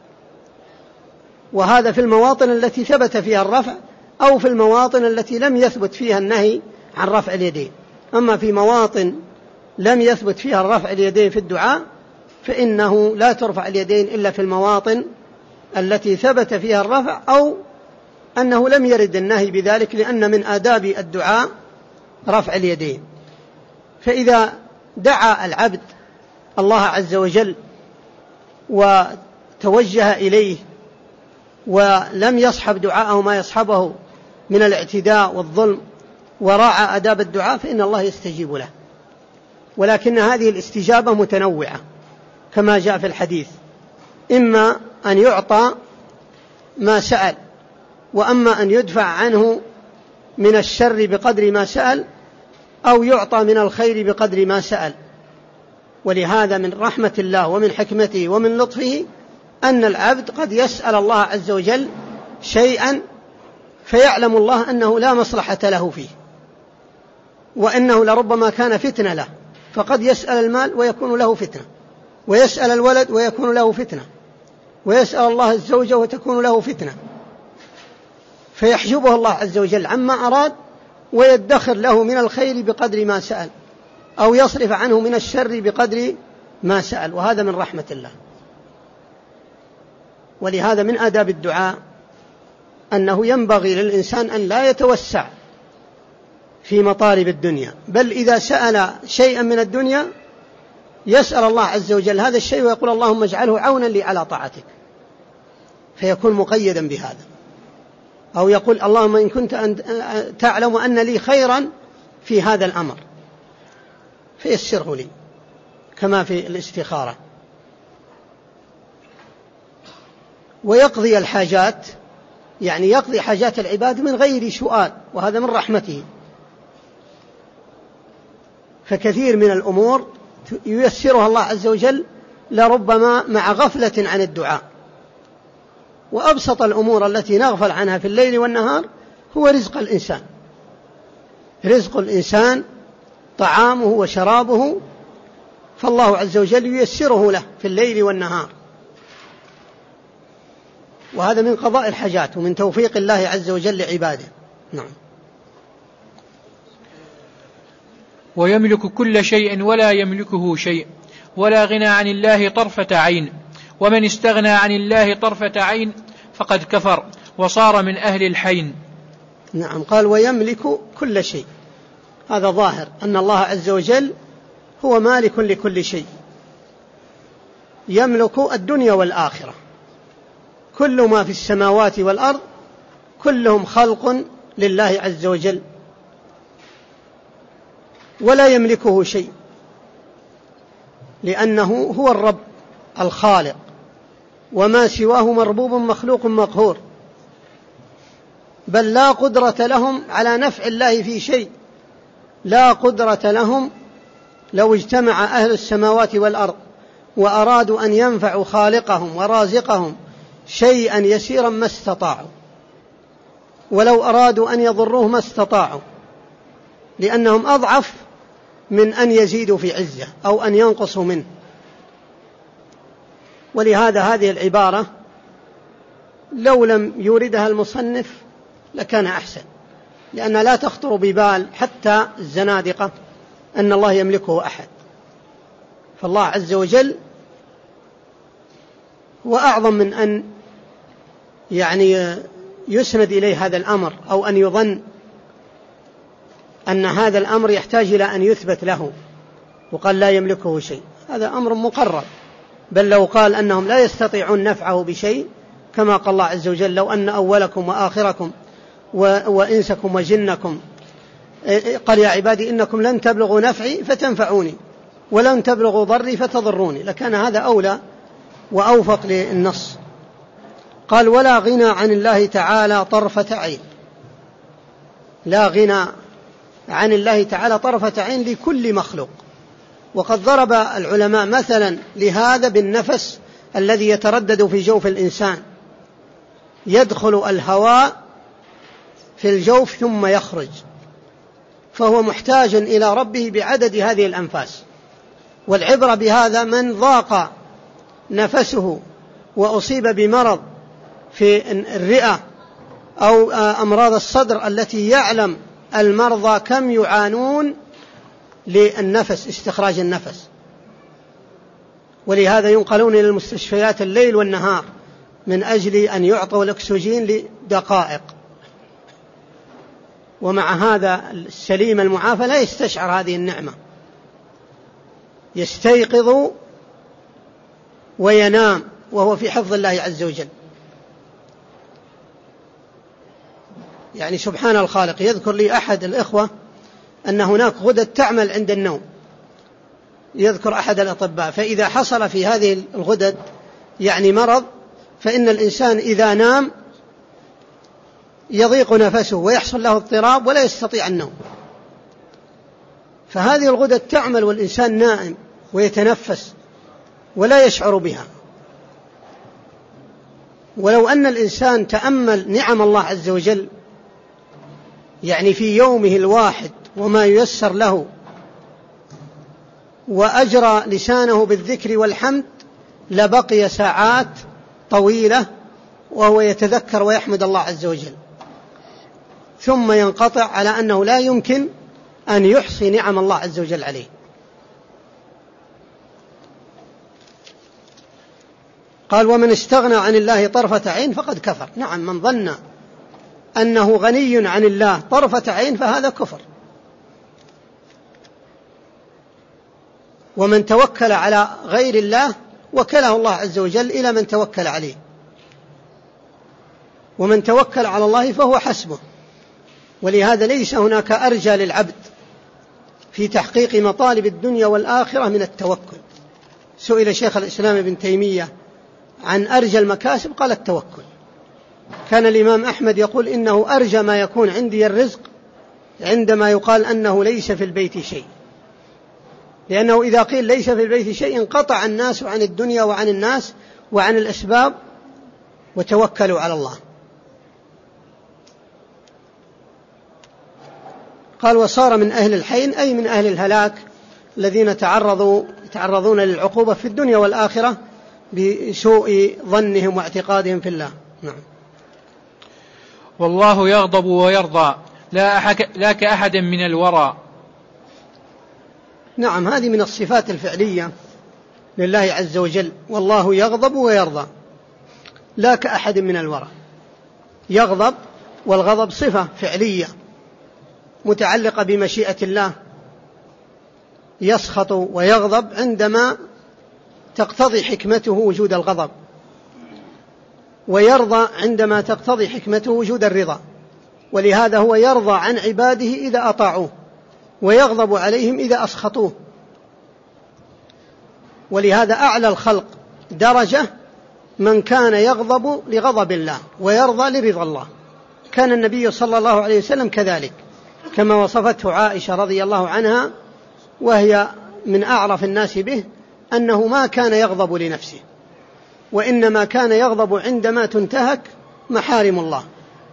وهذا في المواطن التي ثبت فيها الرفع أو في المواطن التي لم يثبت فيها النهي عن رفع اليدين. أما في مواطن لم يثبت فيها الرفع اليدين في الدعاء فإنه لا ترفع اليدين إلا في المواطن التي ثبت فيها الرفع، أو أنه لم يرد النهي بذلك، لأن من آداب الدعاء رفع اليدين. فإذا دعا العبد الله عز وجل وتوجه إليه ولم يصحب دعاءه ما يصحبه من الاعتداء والظلم وراعى آداب الدعاء، فإن الله يستجيب له. ولكن هذه الاستجابة متنوعة كما جاء في الحديث، إما أن يعطى ما سأل، وأما أن يدفع عنه من الشر بقدر ما سأل، أو يعطى من الخير بقدر ما سأل. ولهذا من رحمة الله ومن حكمته ومن لطفه أن العبد قد يسأل الله عز وجل شيئا فيعلم الله أنه لا مصلحة له فيه، وأنه لربما كان فتنة له، فقد يسأل المال ويكون له فتنة، ويسأل الولد ويكون له فتنة، ويسأل الله الزوجة وتكون له فتنة، فيحجبه الله عز وجل عما أراد ويدخر له من الخير بقدر ما سأل، أو يصرف عنه من الشر بقدر ما سأل، وهذا من رحمة الله. ولهذا من آداب الدعاء أنه ينبغي للإنسان أن لا يتوسع في مطالب الدنيا، بل إذا سأل شيئا من الدنيا يسأل الله عز وجل هذا الشيء ويقول اللهم اجعله عونا لي على طاعتك، فيكون مقيدا بهذا. أو يقول اللهم إن كنت أن تعلم أن لي خيرا في هذا الأمر فيسره لي، كما في الاستخارة. ويقضي الحاجات، يعني يقضي حاجات العباد من غير سؤال، وهذا من رحمته. فكثير من الأمور ييسرها الله عز وجل لربما مع غفلة عن الدعاء. وأبسط الأمور التي نغفل عنها في الليل والنهار هو رزق الإنسان. رزق الإنسان طعامه وشرابه، فالله عز وجل ييسره له في الليل والنهار، وهذا من قضاء الحاجات ومن توفيق الله عز وجل لعباده. نعم. ويملك كل شيء ولا يملكه شيء، ولا غنى عن الله طرفة عين، ومن استغنى عن الله طرفة عين فقد كفر وصار من أهل الحين. نعم. قال ويملك كل شيء، هذا ظاهر أن الله عز وجل هو مالك لكل شيء، يملك الدنيا والآخرة، كل ما في السماوات والأرض كلهم خلق لله عز وجل، ولا يملكه شيء، لأنه هو الرب الخالق، وما سواه مربوب مخلوق مقهور، بل لا قدرة لهم على نفع الله في شيء، لا قدرة لهم لو اجتمع أهل السماوات والأرض وأرادوا أن ينفعوا خالقهم ورازقهم شيئا يسيرا ما استطاعوا، ولو أرادوا أن يضروه ما استطاعوا، لأنهم أضعف من أن يزيدوا في عزة أو أن ينقصوا منه. ولهذا هذه العبارة لو لم يوردها المصنف لكان أحسن، لأن لا تخطر ببال حتى الزنادقة أن الله يملكه أحد، فالله عز وجل هو أعظم من أن يعني يسند إليه هذا الأمر، أو أن يظن أن هذا الأمر يحتاج إلى أن يثبت له وقال لا يملكه شيء، هذا أمر مقرر. بل لو قال أنهم لا يستطيعون نفعه بشيء، كما قال الله عز وجل لو أن أولكم وآخركم وإنسكم وجنكم، قال يا عبادي إنكم لن تبلغوا نفعي فتنفعوني ولن تبلغوا ضري فتضروني، لكان هذا أولى وأوفق للنص. قال ولا غنى عن الله تعالى طرفة عين، لا غنى عن الله تعالى طرفة عين لكل مخلوق. وقد ضرب العلماء مثلا لهذا بالنفس الذي يتردد في جوف الإنسان، يدخل الهواء في الجوف ثم يخرج، فهو محتاج إلى ربه بعدد هذه الأنفاس. والعبرة بهذا من ضاق نفسه وأصيب بمرض في الرئة أو أمراض الصدر التي يعلم المرضى كم يعانون للنفس، استخراج النفس، ولهذا ينقلون إلى المستشفيات الليل والنهار من أجل أن يعطوا الأكسجين لدقائق، ومع هذا السليم المعافى لا يستشعر هذه النعمة، يستيقظ وينام وهو في حفظ الله عز وجل. يعني سبحان الخالق. يذكر لي أحد الإخوة أن هناك غدد تعمل عند النوم، يذكر أحد الأطباء، فإذا حصل في هذه الغدد يعني مرض، فإن الإنسان إذا نام يضيق نفسه ويحصل له اضطراب ولا يستطيع النوم. فهذه الغدد تعمل والإنسان نائم ويتنفس ولا يشعر بها. ولو أن الإنسان تأمل نعم الله عز وجل يعني في يومه الواحد وما ييسر له، وأجرى لسانه بالذكر والحمد، لبقي ساعات طويلة وهو يتذكر ويحمد الله عز وجل، ثم ينقطع على أنه لا يمكن أن يحصي نعم الله عز وجل عليه. قال: ومن استغنى عن الله طرفة عين فقد كفر. نعم، من ظن أنه غني عن الله طرفة عين فهذا كفر. ومن توكل على غير الله وكله الله عز وجل إلى من توكل عليه، ومن توكل على الله فهو حسبه. ولهذا ليس هناك أرجى للعبد في تحقيق مطالب الدنيا والآخرة من التوكل. سئل شيخ الإسلام ابن تيمية عن أرجى المكاسب، قال التوكل. كان الإمام أحمد يقول: إنه أرجى ما يكون عندي الرزق عندما يقال أنه ليس في البيت شيء، لأنه إذا قيل ليس في البيت شيء انقطع الناس عن الدنيا وعن الناس وعن الأسباب وتوكلوا على الله. قال: وصار من أهل الحين، أي من أهل الهلاك الذين تعرضوا يتعرضون للعقوبة في الدنيا والآخرة بسوء ظنهم واعتقادهم في الله. نعم. والله يغضب ويرضى لا, أحك... لا كأحد من الورى. نعم، هذه من الصفات الفعلية لله عز وجل. والله يغضب ويرضى لا كأحد من الورى. يغضب، والغضب صفة فعلية متعلقة بمشيئة الله، يسخط ويغضب عندما تقتضي حكمته وجود الغضب، ويرضى عندما تقتضي حكمته وجود الرضا. ولهذا هو يرضى عن عباده إذا أطاعوه، ويغضب عليهم إذا أسخطوه. ولهذا أعلى الخلق درجة من كان يغضب لغضب الله ويرضى لرضا الله. كان النبي صلى الله عليه وسلم كذلك، كما وصفته عائشة رضي الله عنها وهي من أعرف الناس به، أنه ما كان يغضب لنفسه، وإنما كان يغضب عندما تنتهك محارم الله.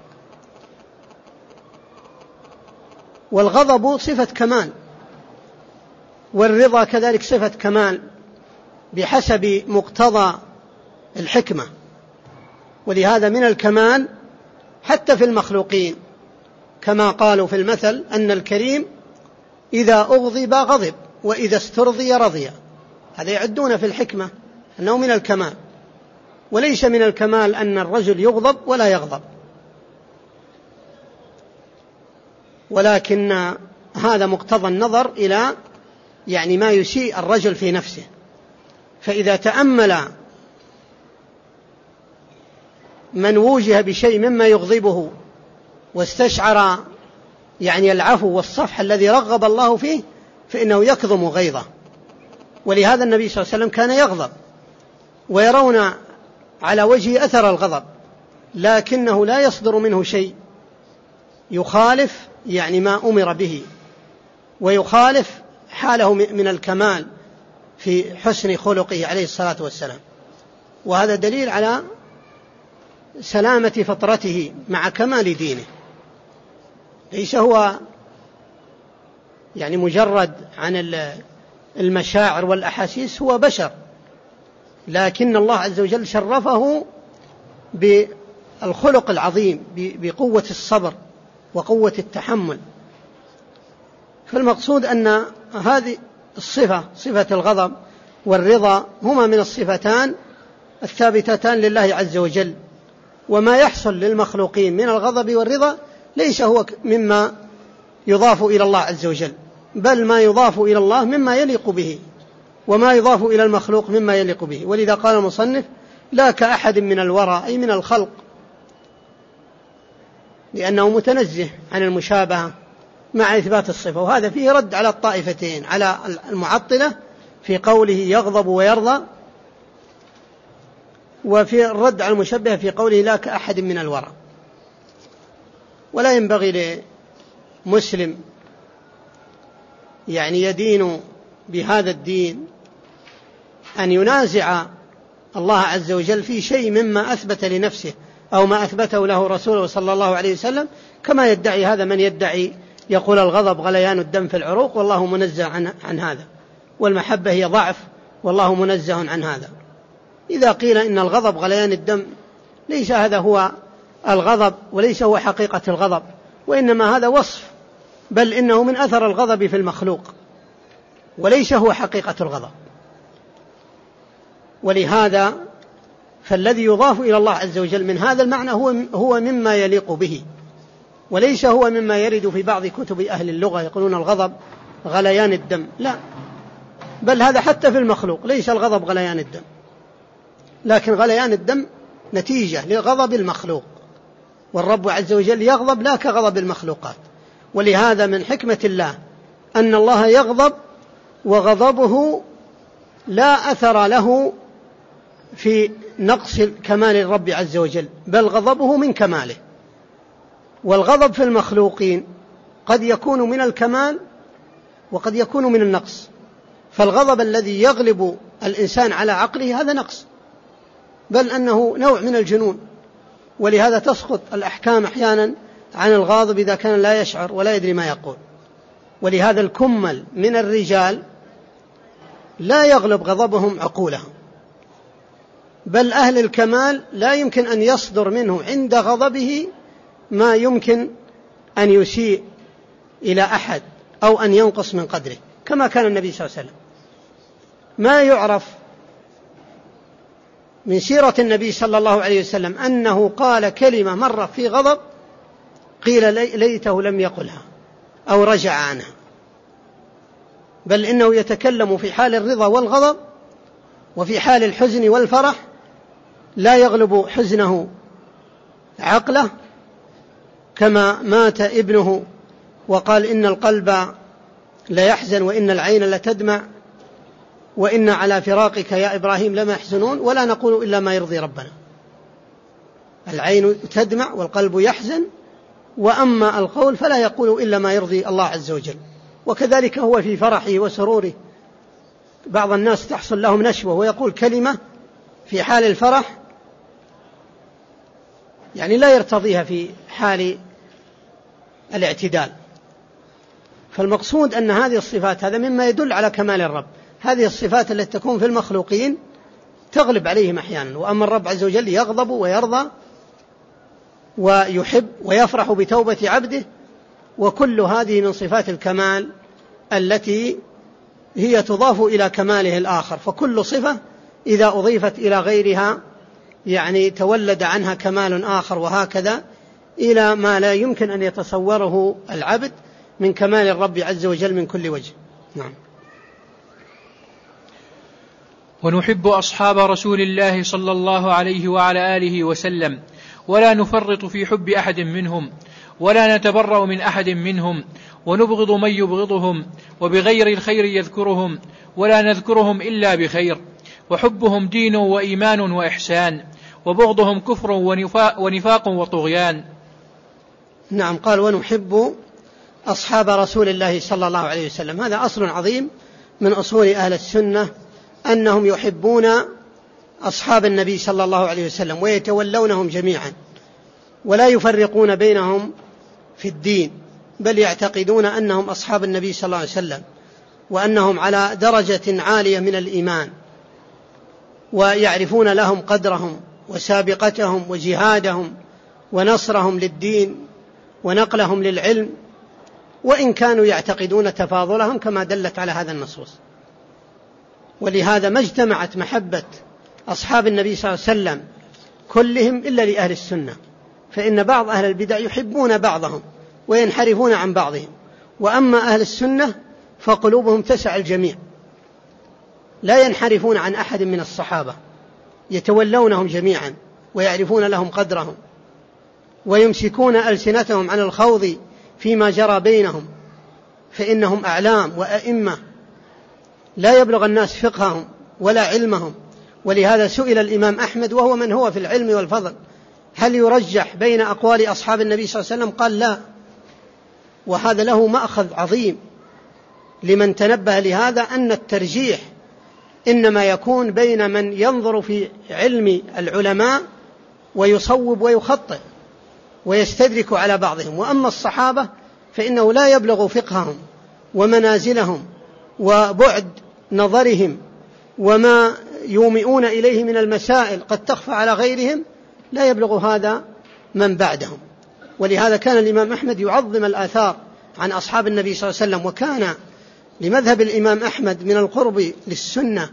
والغضب صفة كمال، والرضا كذلك صفة كمال بحسب مقتضى الحكمة. ولهذا من الكمال حتى في المخلوقين، كما قالوا في المثل أن الكريم إذا أغضب غضب وإذا استرضي رضي. هذا يعدون في الحكمة أنه من الكمال. وليس من الكمال أن الرجل يغضب ولا يغضب، ولكن هذا مقتضى النظر إلى يعني ما يسيء الرجل في نفسه. فإذا تأمل من وجه بشيء مما يغضبه واستشعر يعني العفو والصفح الذي رغب الله فيه، فإنه يكظم غيظه. ولهذا النبي صلى الله عليه وسلم كان يغضب ويرون على وجهه أثر الغضب، لكنه لا يصدر منه شيء يخالف يعني ما أمر به، ويخالف حاله من الكمال في حسن خلقه عليه الصلاة والسلام. وهذا دليل على سلامة فطرته مع كمال دينه. ليس هو يعني مجرد عن المشاعر والأحاسيس، هو بشر، لكن الله عز وجل شرفه بالخلق العظيم، بقوة الصبر وقوة التحمل. فالمقصود أن هذه الصفة، صفة الغضب والرضا، هما من الصفتان الثابتتان لله عز وجل، وما يحصل للمخلوقين من الغضب والرضا ليس هو مما يضاف إلى الله عز وجل، بل ما يضاف إلى الله مما يليق به، وما يضاف إلى المخلوق مما يليق به. ولذا قال المصنف لا كأحد من الورى، أي من الخلق، لأنه متنزه عن المشابهة مع إثبات الصفة. وهذا فيه رد على الطائفتين، على المعطلة في قوله يغضب ويرضى، وفي الرد على المشبهة في قوله لا كأحد من الورى. ولا ينبغي لمسلم يعني يدين بهذا الدين أن ينازع الله عز وجل في شيء مما أثبت لنفسه أو ما أثبته له رسوله صلى الله عليه وسلم، كما يدعي هذا من يدعي يقول الغضب غليان الدم في العروق والله منزه عن, عن هذا، والمحبة هي ضعف والله منزه عن هذا. إذا قيل إن الغضب غليان الدم ليس هذا هو الغضب وليس هو حقيقة الغضب، وإنما هذا وصف، بل إنه من أثر الغضب في المخلوق وليس هو حقيقة الغضب. ولهذا فالذي يضاف إلى الله عز وجل من هذا المعنى هو, هو مما يليق به، وليس هو مما يرد في بعض كتب أهل اللغة يقولون الغضب غليان الدم، لا، بل هذا حتى في المخلوق ليس الغضب غليان الدم، لكن غليان الدم نتيجة لغضب المخلوق، والرب عز وجل يغضب لا كغضب المخلوقات. ولهذا من حكمة الله أن الله يغضب وغضبه لا أثر له في نقص كمال الرب عز وجل، بل غضبه من كماله. والغضب في المخلوقين قد يكون من الكمال وقد يكون من النقص، فالغضب الذي يغلب الإنسان على عقله هذا نقص، بل أنه نوع من الجنون. ولهذا تسقط الأحكام أحيانا عن الغاضب إذا كان لا يشعر ولا يدري ما يقول. ولهذا الكمل من الرجال لا يغلب غضبهم عقولهم، بل أهل الكمال لا يمكن أن يصدر منه عند غضبه ما يمكن أن يسيء إلى أحد أو أن ينقص من قدره، كما كان النبي صلى الله عليه وسلم. ما يعرف من سيرة النبي صلى الله عليه وسلم أنه قال كلمة مرة في غضب قيل ليته لم يقلها أو رجع عنها، بل إنه يتكلم في حال الرضا والغضب وفي حال الحزن والفرح، لا يغلب حزنه عقله، كما مات ابنه وقال إن القلب لا يحزن وإن العين لتدمع وإن على فراقك يا إبراهيم لما يحزنون ولا نقول إلا ما يرضي ربنا. العين تدمع والقلب يحزن، وأما القول فلا يقول إلا ما يرضي الله عز وجل. وكذلك هو في فرحه وسروره، بعض الناس تحصل لهم نشوة ويقول كلمة في حال الفرح يعني لا يرتضيها في حال الاعتدال. فالمقصود أن هذه الصفات هذا مما يدل على كمال الرب. هذه الصفات التي تكون في المخلوقين تغلب عليهم أحيانا، وأما الرب عز وجل يغضب ويرضى ويحب ويفرح بتوبة عبده، وكل هذه من صفات الكمال التي هي تضاف إلى كماله الآخر. فكل صفة إذا أضيفت إلى غيرها يعني تولد عنها كمال آخر، وهكذا إلى ما لا يمكن أن يتصوره العبد من كمال الرب عز وجل من كل وجه. نعم. ونحب أصحاب رسول الله صلى الله عليه وعلى آله وسلم، ولا نفرط في حب أحد منهم، ولا نتبرأ من أحد منهم، ونبغض من يبغضهم، وبغير الخير يذكرهم، ولا نذكرهم إلا بخير. وحبهم دين وإيمان وإحسان، وبغضهم كفر ونفاق وطغيان. نعم. قال ونحب أصحاب رسول الله صلى الله عليه وسلم. هذا أصل عظيم من أصول أهل السنة، أنهم يحبون أصحاب النبي صلى الله عليه وسلم ويتولونهم جميعا، ولا يفرقون بينهم في الدين، بل يعتقدون أنهم أصحاب النبي صلى الله عليه وسلم، وأنهم على درجة عالية من الإيمان، ويعرفون لهم قدرهم وسابقتهم وجهادهم ونصرهم للدين ونقلهم للعلم، وإن كانوا يعتقدون تفاضلهم كما دلت على هذا النصوص. ولهذا ما اجتمعت محبة أصحاب النبي صلى الله عليه وسلم كلهم إلا لأهل السنة، فإن بعض أهل البدع يحبون بعضهم وينحرفون عن بعضهم، وأما أهل السنة فقلوبهم تسع الجميع، لا ينحرفون عن أحد من الصحابة، يتولونهم جميعا ويعرفون لهم قدرهم، ويمسكون ألسنتهم عن الخوض فيما جرى بينهم، فإنهم أعلام وأئمة لا يبلغ الناس فقههم ولا علمهم. ولهذا سئل الإمام أحمد وهو من هو في العلم والفضل: هل يرجح بين أقوال أصحاب النبي صلى الله عليه وسلم؟ قال: لا. وهذا له مأخذ عظيم لمن تنبه لهذا، أن الترجيح إنما يكون بين من ينظر في علم العلماء ويصوب ويخطئ ويستدرك على بعضهم، وأما الصحابة فإنه لا يبلغ فقههم ومنازلهم وبعد نظرهم وما يومئون إليه من المسائل قد تخفى على غيرهم، لا يبلغ هذا من بعدهم. ولهذا كان الإمام أحمد يعظم الآثار عن أصحاب النبي صلى الله عليه وسلم، وكان لمذهب الإمام أحمد من القرب للسنة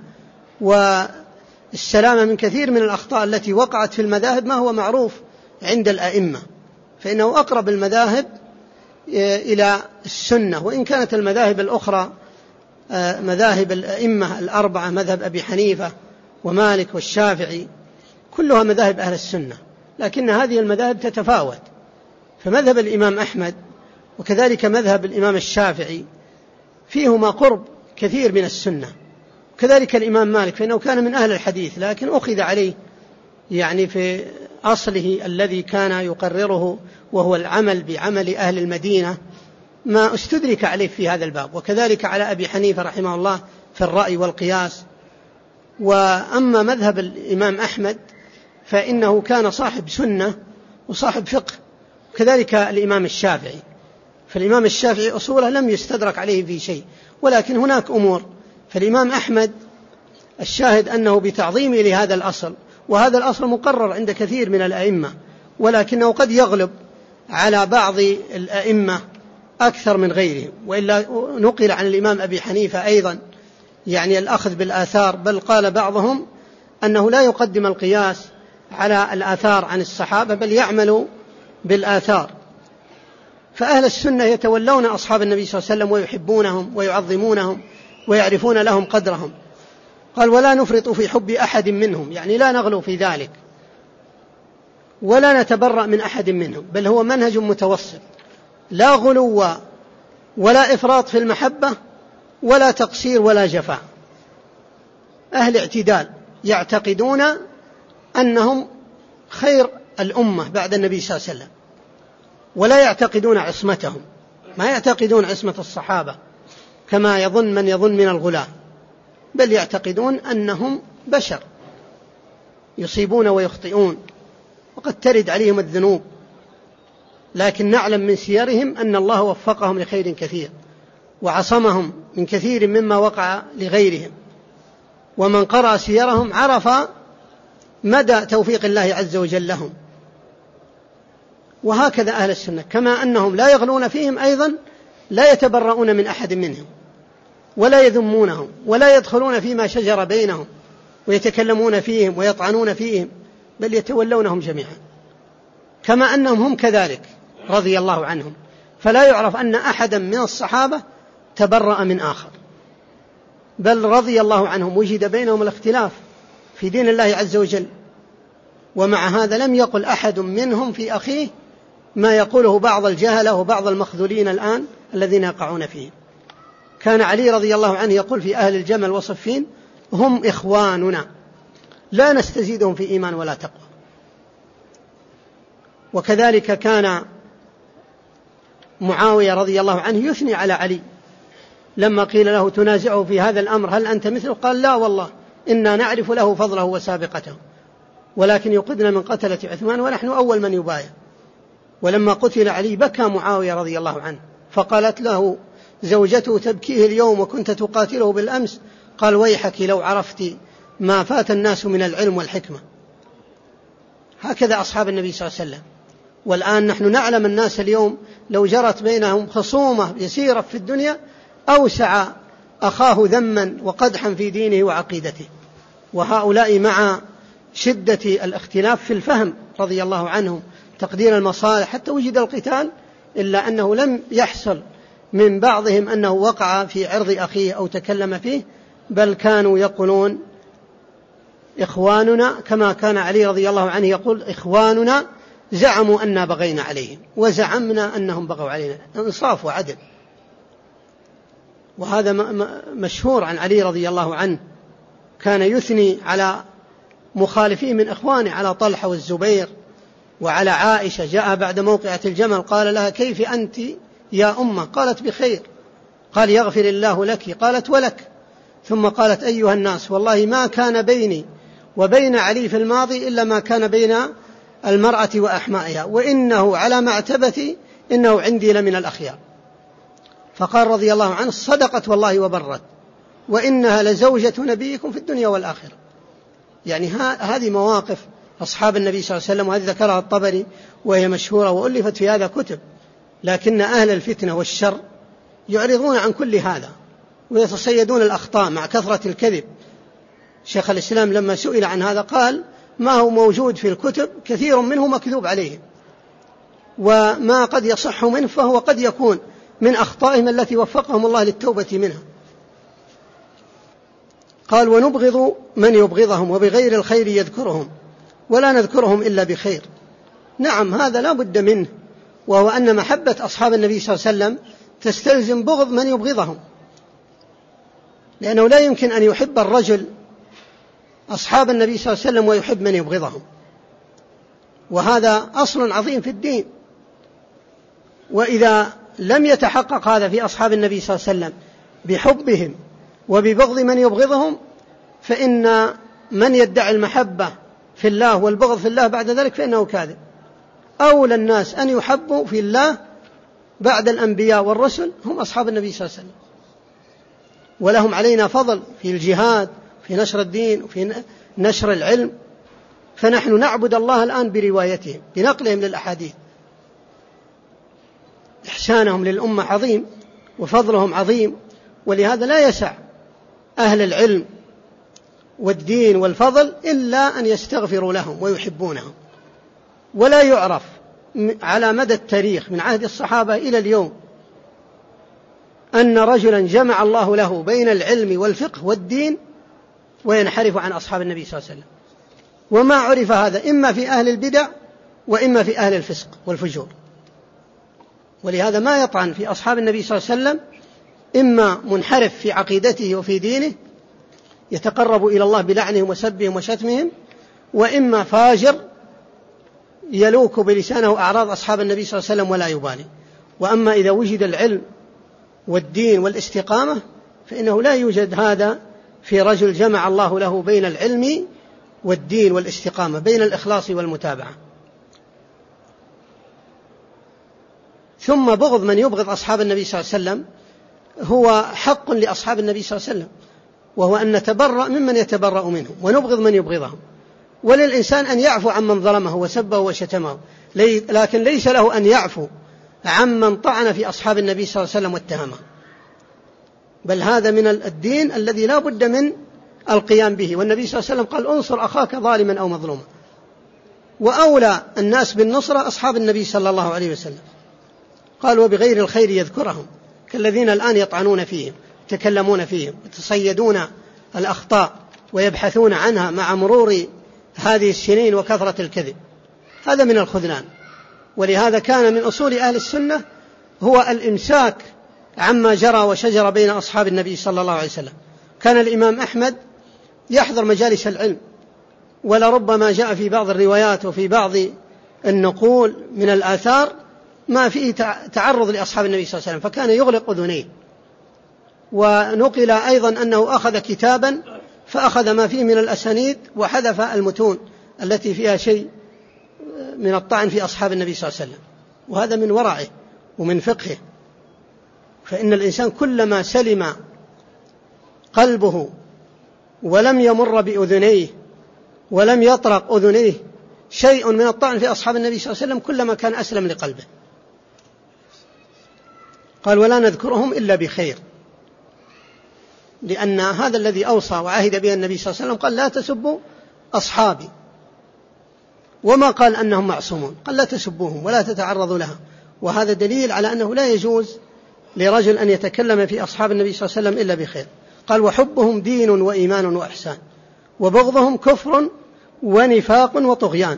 والسلامة من كثير من الأخطاء التي وقعت في المذاهب ما هو معروف عند الأئمة، فإنه أقرب المذاهب إلى السنة، وإن كانت المذاهب الأخرى مذاهب الأئمة الأربعة، مذهب أبي حنيفة ومالك والشافعي، كلها مذاهب أهل السنة، لكن هذه المذاهب تتفاوت. فمذهب الإمام أحمد وكذلك مذهب الإمام الشافعي فيهما قرب كثير من السنة، كذلك الإمام مالك فإنه كان من أهل الحديث، لكن أخذ عليه يعني في أصله الذي كان يقرره وهو العمل بعمل أهل المدينة ما استدرك عليه في هذا الباب، وكذلك على أبي حنيفة رحمه الله في الرأي والقياس. وأما مذهب الإمام أحمد فإنه كان صاحب سنة وصاحب فقه، كذلك الإمام الشافعي، فالإمام الشافعي أصوله لم يستدرك عليه في شيء، ولكن هناك أمور. فالإمام أحمد الشاهد أنه بتعظيمه لهذا الأصل، وهذا الأصل مقرر عند كثير من الأئمة، ولكنه قد يغلب على بعض الأئمة أكثر من غيرهم. وإلا نقل عن الإمام أبي حنيفة أيضا يعني الأخذ بالآثار، بل قال بعضهم أنه لا يقدم القياس على الآثار عن الصحابة بل يعمل بالآثار. فأهل السنة يتولون أصحاب النبي صلى الله عليه وسلم ويحبونهم ويعظمونهم ويعرفون لهم قدرهم. قال: ولا نفرط في حب أحد منهم، يعني لا نغلو في ذلك ولا نتبرأ من أحد منهم، بل هو منهج متوسط، لا غلو ولا إفراط في المحبة ولا تقصير ولا جفاء. أهل اعتدال يعتقدون أنهم خير الأمة بعد النبي صلى الله عليه وسلم، ولا يعتقدون عصمتهم، ما يعتقدون عصمة الصحابة كما يظن من يظن من الغلاة، بل يعتقدون أنهم بشر يصيبون ويخطئون وقد ترد عليهم الذنوب، لكن نعلم من سيرهم أن الله وفقهم لخير كثير وعصمهم من كثير مما وقع لغيرهم، ومن قرأ سيرهم عرف مدى توفيق الله عز وجل لهم. وهكذا أهل السنة، كما أنهم لا يغلون فيهم أيضا لا يتبرؤون من أحد منهم ولا يذمونهم ولا يدخلون فيما شجر بينهم ويتكلمون فيهم ويطعنون فيهم، بل يتولونهم جميعا، كما أنهم هم كذلك رضي الله عنهم. فلا يعرف أن أحدا من الصحابة تبرأ من آخر، بل رضي الله عنهم، وجد بينهم الاختلاف في دين الله عز وجل، ومع هذا لم يقل أحد منهم في أخيه ما يقوله بعض الجهلة وبعض المخذولين الآن الذين يقعون فيه. كان علي رضي الله عنه يقول في أهل الجمل وصفين: هم إخواننا لا نستزيدهم في إيمان ولا تقوى. وكذلك كان معاوية رضي الله عنه يثني على علي لما قيل له: تنازعه في هذا الأمر هل أنت مثله؟ قال: لا والله، إنا نعرف له فضله وسابقته، ولكن يقدنا من قتلة عثمان ونحن أول من يبايع. ولما قتل علي بكى معاوية رضي الله عنه، فقالت له زوجته: تبكيه اليوم وكنت تقاتله بالأمس. قال: ويحك لو عرفت ما فات الناس من العلم والحكمة. هكذا أصحاب النبي صلى الله عليه وسلم. والآن نحن نعلم الناس اليوم لو جرت بينهم خصومة يسيرة في الدنيا أوسع أخاه ذما وقدحا في دينه وعقيدته، وهؤلاء مع شدة الاختلاف في الفهم رضي الله عنهم تقدير المصالح حتى وجد القتال، إلا أنه لم يحصل من بعضهم أنه وقع في عرض أخيه أو تكلم فيه، بل كانوا يقولون إخواننا، كما كان علي رضي الله عنه يقول إخواننا زعموا أننا بغينا عليهم وزعمنا أنهم بغوا علينا، انصاف وعدل. وهذا مشهور عن علي رضي الله عنه، كان يثني على مخالفيه من إخوانه، على طلحة والزبير وعلى عائشة. جاء بعد موقعة الجمل قال لها كيف أنت يا أمة؟ قالت بخير. قال يغفر الله لك. قالت ولك. ثم قالت أيها الناس والله ما كان بيني وبين علي في الماضي إلا ما كان بين المرأة وأحمائها، وإنه على معتبتي إنه عندي لمن الأخيار. فقال رضي الله عنه صدقت والله وبرت، وإنها لزوجة نبيكم في الدنيا والآخرة. يعني هذه مواقف أصحاب النبي صلى الله عليه وسلم، وهذه ذكرها الطبري وهي مشهورة وألفت في هذا كتب. لكن أهل الفتنة والشر يعرضون عن كل هذا ويتصيدون الأخطاء مع كثرة الكذب. شيخ الإسلام لما سئل عن هذا قال ما هو موجود في الكتب كثير منه مكذوب عليه، وما قد يصح منه فهو قد يكون من أخطائهم التي وفقهم الله للتوبة منها. قال ونبغض من يبغضهم وبغير الخير يذكرهم ولا نذكرهم إلا بخير. نعم هذا لا بد منه، وهو أن محبة أصحاب النبي صلى الله عليه وسلم تستلزم بغض من يبغضهم، لأنه لا يمكن أن يحب الرجل أصحاب النبي صلى الله عليه وسلم ويحب من يبغضهم، وهذا أصل عظيم في الدين. وإذا لم يتحقق هذا في أصحاب النبي صلى الله عليه وسلم بحبهم وببغض من يبغضهم، فإن من يدعي المحبة في الله والبغض في الله بعد ذلك فإنه كاذب. أولى الناس أن يحبوا في الله بعد الأنبياء والرسل هم أصحاب النبي صلى الله عليه وسلم، ولهم علينا فضل في الجهاد، في نشر الدين، وفي نشر العلم. فنحن نعبد الله الآن بروايتهم، بنقلهم للأحاديث. إحسانهم للأمة عظيم وفضلهم عظيم، ولهذا لا يسع أهل العلم والدين والفضل إلا أن يستغفروا لهم ويحبونهم. ولا يعرف على مدى التاريخ من عهد الصحابة إلى اليوم أن رجلا جمع الله له بين العلم والفقه والدين وينحرف عن أصحاب النبي صلى الله عليه وسلم. وما عرف هذا إما في أهل البدع وإما في أهل الفسق والفجور. ولهذا ما يطعن في أصحاب النبي صلى الله عليه وسلم إما منحرف في عقيدته وفي دينه يتقرب إلى الله بلعنهم وسبهم وشتمهم، وإما فاجر يلوك بلسانه أعراض أصحاب النبي صلى الله عليه وسلم ولا يبالي. وأما إذا وجد العلم والدين والاستقامة فإنه لا يوجد هذا في رجل جمع الله له بين العلم والدين والاستقامة، بين الإخلاص والمتابعة. ثم بغض من يبغض أصحاب النبي صلى الله عليه وسلم هو حق لأصحاب النبي صلى الله عليه وسلم، وهو أن نتبرأ ممن يتبرأ منهم ونبغض من يبغضهم. وللإنسان أن يعفو عمن ظلمه وسبه وشتمه، لكن ليس له أن يعفو عمن طعن في أصحاب النبي صلى الله عليه وسلم واتهمه. بل هذا من الدين الذي لا بد من القيام به. والنبي صلى الله عليه وسلم قال انصر أخاك ظالما أو مظلوما. وأولى الناس بالنصرة أصحاب النبي صلى الله عليه وسلم. قال وبغير الخير يذكرهم، كالذين الآن يطعنون فيهم، يتكلمون فيهم، يتصيدون الأخطاء ويبحثون عنها مع مرور هذه السنين وكثرة الكذب. هذا من الخذلان. ولهذا كان من أصول أهل السنة هو الإمساك عما جرى وشجر بين أصحاب النبي صلى الله عليه وسلم. كان الإمام أحمد يحضر مجالس العلم، ولربما جاء في بعض الروايات وفي بعض النقول من الآثار ما فيه تعرض لأصحاب النبي صلى الله عليه وسلم، فكان يغلق أذنيه. ونقل أيضا أنه أخذ كتابا فأخذ ما فيه من الأسانيد وحذف المتون التي فيها شيء من الطعن في أصحاب النبي صلى الله عليه وسلم. وهذا من ورعه ومن فقهه. فإن الإنسان كلما سلم قلبه ولم يمر بأذنيه ولم يطرق أذنيه شيء من الطعن في أصحاب النبي صلى الله عليه وسلم كلما كان أسلم لقلبه. قال ولا نذكرهم إلا بخير. لأن هذا الذي أوصى وعهد به النبي صلى الله عليه وسلم، قال لا تسبوا أصحابي، وما قال أنهم معصومون، قال لا تسبوهم ولا تتعرضوا لها. وهذا دليل على أنه لا يجوز لرجل أن يتكلم في أصحاب النبي صلى الله عليه وسلم إلا بخير. قال وحبهم دين وإيمان وإحسان، وبغضهم كفر ونفاق وطغيان.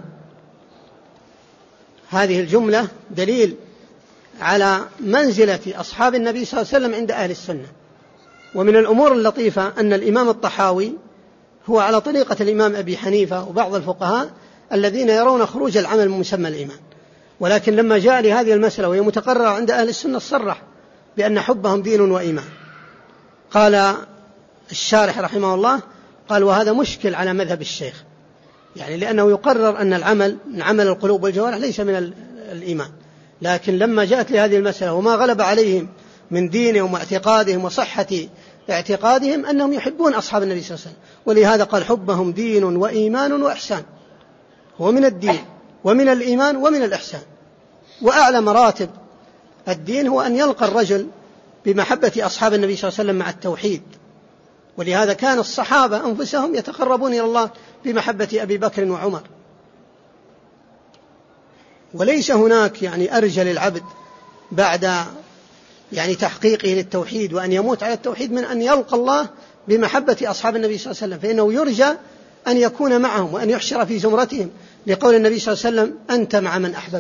هذه الجملة دليل على منزلة أصحاب النبي صلى الله عليه وسلم عند أهل السنة. ومن الأمور اللطيفة أن الإمام الطحاوي هو على طريقة الإمام أبي حنيفة وبعض الفقهاء الذين يرون خروج العمل من مسمى الإيمان، ولكن لما جاء لهذه المسألة وهي متقررة عند أهل السنة صرح بأن حبهم دين وإيمان. قال الشارح رحمه الله قال وهذا مشكل على مذهب الشيخ، يعني لأنه يقرر أن العمل من عمل القلوب والجوارح ليس من الإيمان، لكن لما جاءت لهذه المسألة وما غلب عليهم من دينهم واعتقادهم وصحة اعتقادهم أنهم يحبون أصحاب النبي صلى الله عليه وسلم، ولهذا قال حبهم دين وإيمان وإحسان، هو من الدين ومن الإيمان ومن الإحسان. وأعلى مراتب الدين هو أن يلقى الرجل بمحبة أصحاب النبي صلى الله عليه وسلم مع التوحيد، ولهذا كان الصحابة أنفسهم يتقربون إلى الله بمحبة أبي بكر وعمر. وليس هناك يعني أرجى للعبد بعد يعني تحقيقه للتوحيد وأن يموت على التوحيد من أن يلقى الله بمحبة أصحاب النبي صلى الله عليه وسلم، فإنه يرجى أن يكون معهم وأن يحشر في زمرتهم، لقول النبي صلى الله عليه وسلم أنت مع من أحببت.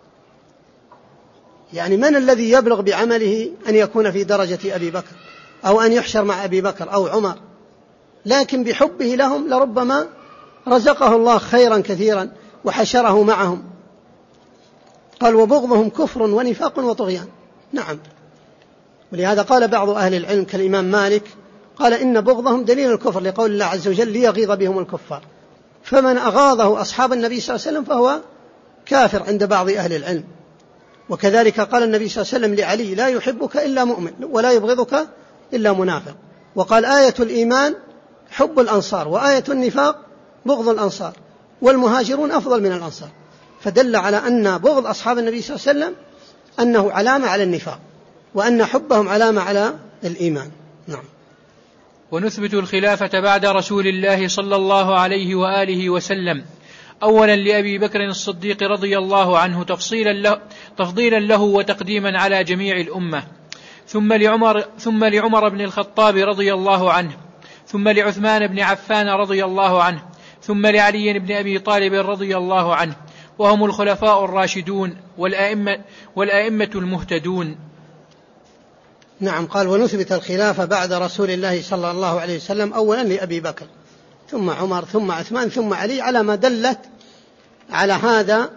يعني من الذي يبلغ بعمله أن يكون في درجة أبي بكر أو أن يحشر مع أبي بكر أو عمر؟ لكن بحبه لهم لربما رزقه الله خيرا كثيرا وحشره معهم. قال وبغضهم كفر ونفاق وطغيان. نعم، ولهذا قال بعض أهل العلم كالإمام مالك قال إن بغضهم دليل الكفر، لقول الله عز وجل ليغيظ بهم الكفار، فمن أغاضه أصحاب النبي صلى الله عليه وسلم فهو كافر عند بعض أهل العلم. وكذلك قال النبي صلى الله عليه وسلم لعلي لا يحبك إلا مؤمن ولا يبغضك إلا منافق. وقال آية الإيمان حب الأنصار وآية النفاق بغض الأنصار، والمهاجرون أفضل من الأنصار، فدل على أن بغض أصحاب النبي صلى الله عليه وسلم أنه علامة على النفاق، وأن حبهم علامة على الإيمان. نعم. ونثبت الخلافة بعد رسول الله صلى الله عليه وآله وسلم أولا لأبي بكر الصديق رضي الله عنه تفصيلا له تفضيلا له وتقديما على جميع الأمة، ثم لعمر ثم لعمر بن الخطاب رضي الله عنه، ثم لعثمان بن عفان رضي الله عنه، ثم لعلي بن أبي طالب رضي الله عنه، وهم الخلفاء الراشدون والأئمة, والأئمة المهتدون. نعم. قال ونثبت الخلافة بعد رسول الله صلى الله عليه وسلم أولا لأبي بكر ثم عمر ثم عثمان ثم علي، على ما دلت على هذا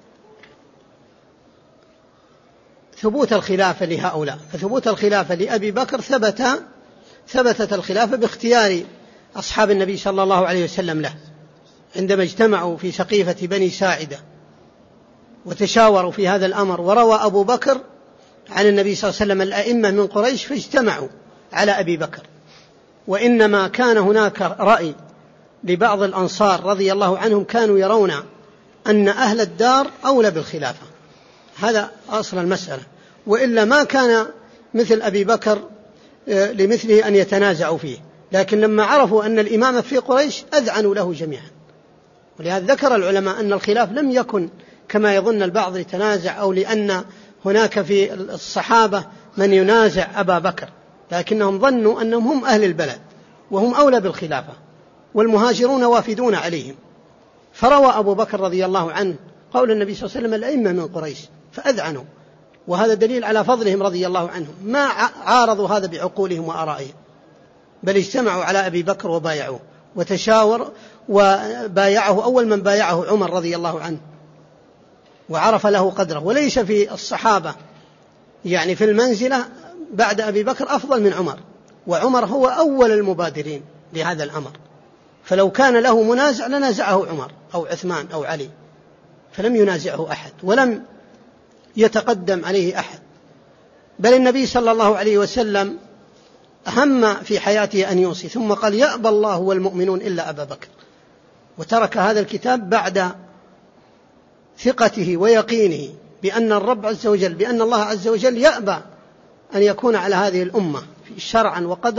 ثبوت الخلافة لهؤلاء. فثبوت الخلافة لأبي بكر ثبت ثبتت الخلافة باختيار أصحاب النبي صلى الله عليه وسلم له عندما اجتمعوا في سقيفة بني ساعدة وتشاوروا في هذا الأمر، وروى أبو بكر عن النبي صلى الله عليه وسلم الأئمة من قريش فاجتمعوا على أبي بكر. وإنما كان هناك رأي لبعض الأنصار رضي الله عنهم كانوا يرون أن أهل الدار أولى بالخلافة، هذا أصل المسألة، وإلا ما كان مثل أبي بكر لمثله أن يتنازعوا فيه، لكن لما عرفوا أن الإمامة في قريش أذعنوا له جميعا. ولهذا ذكر العلماء أن الخلاف لم يكن كما يظن البعض لتنازع أو لأن هناك في الصحابة من ينازع أبا بكر، لكنهم ظنوا أنهم هم أهل البلد وهم أولى بالخلافة والمهاجرون وافدون عليهم. فروى أبو بكر رضي الله عنه قول النبي صلى الله عليه وسلم الأئمة من قريش فأذعنوا، وهذا دليل على فضلهم رضي الله عنهم، ما عارضوا هذا بعقولهم وآرائهم، بل اجتمعوا على أبي بكر وبايعوه وتشاور، وبايعه أول من بايعه عمر رضي الله عنه وعرف له قدره. وليس في الصحابة يعني في المنزلة بعد أبي بكر أفضل من عمر، وعمر هو أول المبادرين لهذا الأمر، فلو كان له منازع لنازعه عمر أو عثمان أو علي، فلم ينازعه أحد ولم يتقدم عليه أحد. بل النبي صلى الله عليه وسلم أهم في حياته أن يوصي، ثم قال يأبى الله والمؤمنون إلا أبا بكر، وترك هذا الكتاب بعد ثقته ويقينه بأن الرب عز وجل بأن الله عز وجل يأبى أن يكون على هذه الأمة شرعا وقدرا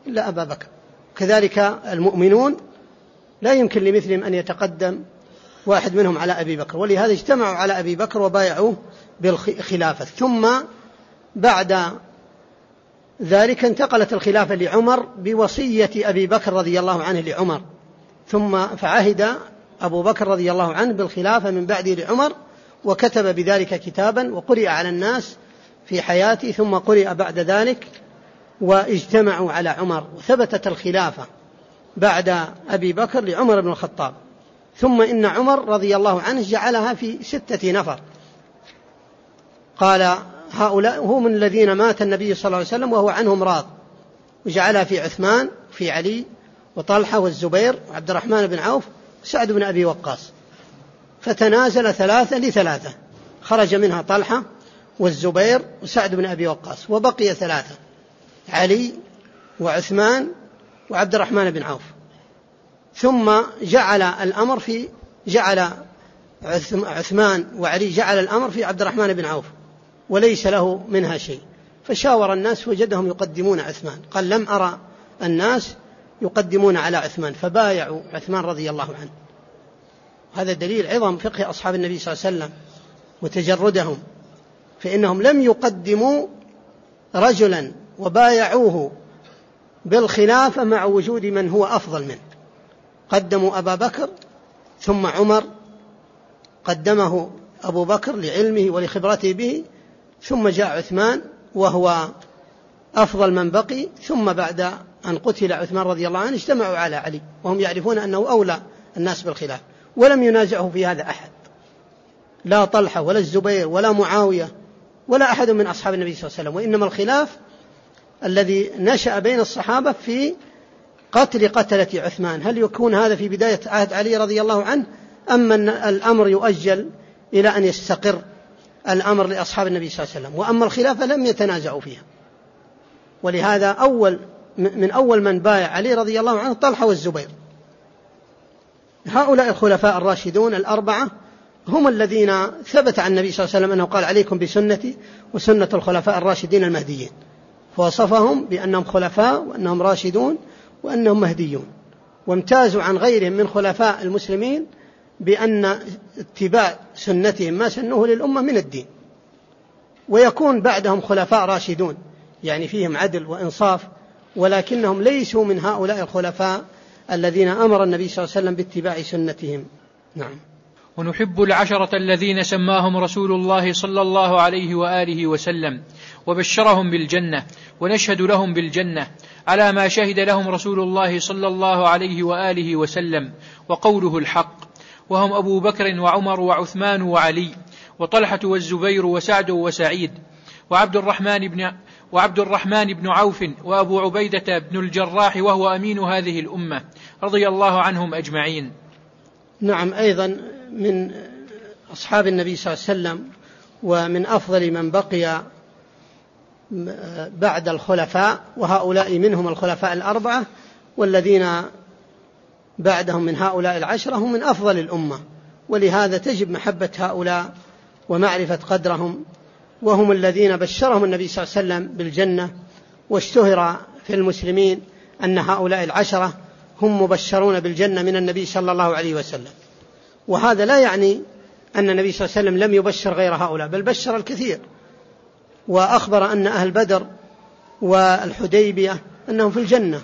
إلا أبا بكر. كذلك المؤمنون لا يمكن لمثلهم أن يتقدم واحد منهم على أبي بكر، ولهذا اجتمعوا على أبي بكر وبايعوه بالخلافة. ثم بعد ذلك انتقلت الخلافة لعمر بوصية أبي بكر رضي الله عنه لعمر، ثم فعهد أبو بكر رضي الله عنه بالخلافة من بعده لعمر، وكتب بذلك كتابا وقرئ على الناس في حياته، ثم قرئ بعد ذلك واجتمعوا على عمر، وثبتت الخلافة بعد أبي بكر لعمر بن الخطاب. ثم إن عمر رضي الله عنه جعلها في ستة نفر، قال هؤلاء هم الذين مات النبي صلى الله عليه وسلم وهو عنهم راض، وجعلها في عثمان في علي وطلحة والزبير وعبد الرحمن بن عوف وسعد بن أبي وقاص، فتنازل ثلاثة لثلاثة، خرج منها طلحة والزبير وسعد بن أبي وقاص، وبقي ثلاثة علي وعثمان وعبد الرحمن بن عوف. ثم جعل الأمر في جعل عثمان وعلي جعل الأمر في عبد الرحمن بن عوف وليس له منها شيء، فشاور الناس وجدهم يقدمون عثمان، قال لم أرى الناس يقدمون على عثمان، فبايعوا عثمان رضي الله عنه. هذا دليل عظم فقه أصحاب النبي صلى الله عليه وسلم وتجردهم، فإنهم لم يقدموا رجلا وبايعوه بالخلافة مع وجود من هو أفضل منه. قدموا أبا بكر، ثم عمر قدمه أبو بكر لعلمه ولخبرته به، ثم جاء عثمان وهو أفضل من بقي، ثم بعد أن قتل عثمان رضي الله عنه اجتمعوا على علي، وهم يعرفون أنه أولى الناس بالخلاف، ولم ينازعه في هذا أحد، لا طلحة ولا الزبير ولا معاوية ولا أحد من أصحاب النبي صلى الله عليه وسلم. وإنما الخلاف الذي نشأ بين الصحابة في قتل قتلة عثمان، هل يكون هذا في بداية عهد علي رضي الله عنه، أما أن الأمر يؤجل إلى أن يستقر الأمر لأصحاب النبي صلى الله عليه وسلم؟ وأما الخلافة لم يتنازعوا فيها، ولهذا أول من أول من بايع علي رضي الله عنه طلحة والزبير. هؤلاء الخلفاء الراشدون الأربعة هم الذين ثبت عن النبي صلى الله عليه وسلم أنه قال عليكم بسنتي وسنة الخلفاء الراشدين المهديين، فوصفهم بأنهم خلفاء وأنهم راشدون وأنهم مهديون، وامتازوا عن غيرهم من خلفاء المسلمين بأن اتباع سنتهم ما سنوه للأمة من الدين. ويكون بعدهم خلفاء راشدون يعني فيهم عدل وإنصاف، ولكنهم ليسوا من هؤلاء الخلفاء الذين أمر النبي صلى الله عليه وسلم باتباع سنتهم. نعم. ونحب العشرة الذين سماهم رسول الله صلى الله عليه وآله وسلم وبشرهم بالجنة، ونشهد لهم بالجنة على ما شهد لهم رسول الله صلى الله عليه وآله وسلم وقوله الحق، وهم أبو بكر وعمر وعثمان وعلي وطلحة والزبير وسعد وسعيد وعبد الرحمن بن وعبد الرحمن بن عوف وأبو عبيدة بن الجراح وهو أمين هذه الأمة رضي الله عنهم أجمعين. نعم. أيضا من أصحاب النبي صلى الله عليه وسلم ومن أفضل من بقي بعد الخلفاء، وهؤلاء منهم الخلفاء الأربعة، والذين بعدهم من هؤلاء العشرة هم من أفضل الأمة، ولهذا تجب محبة هؤلاء ومعرفة قدرهم، وهم الذين بشرهم النبي صلى الله عليه وسلم بالجنة، واشتهر في المسلمين أن هؤلاء العشرة هم مبشرون بالجنة من النبي صلى الله عليه وسلم. وهذا لا يعني أن النبي صلى الله عليه وسلم لم يبشر غير هؤلاء، بل بشر الكثير، وأخبر أن أهل بدر والحديبية أنهم في الجنة،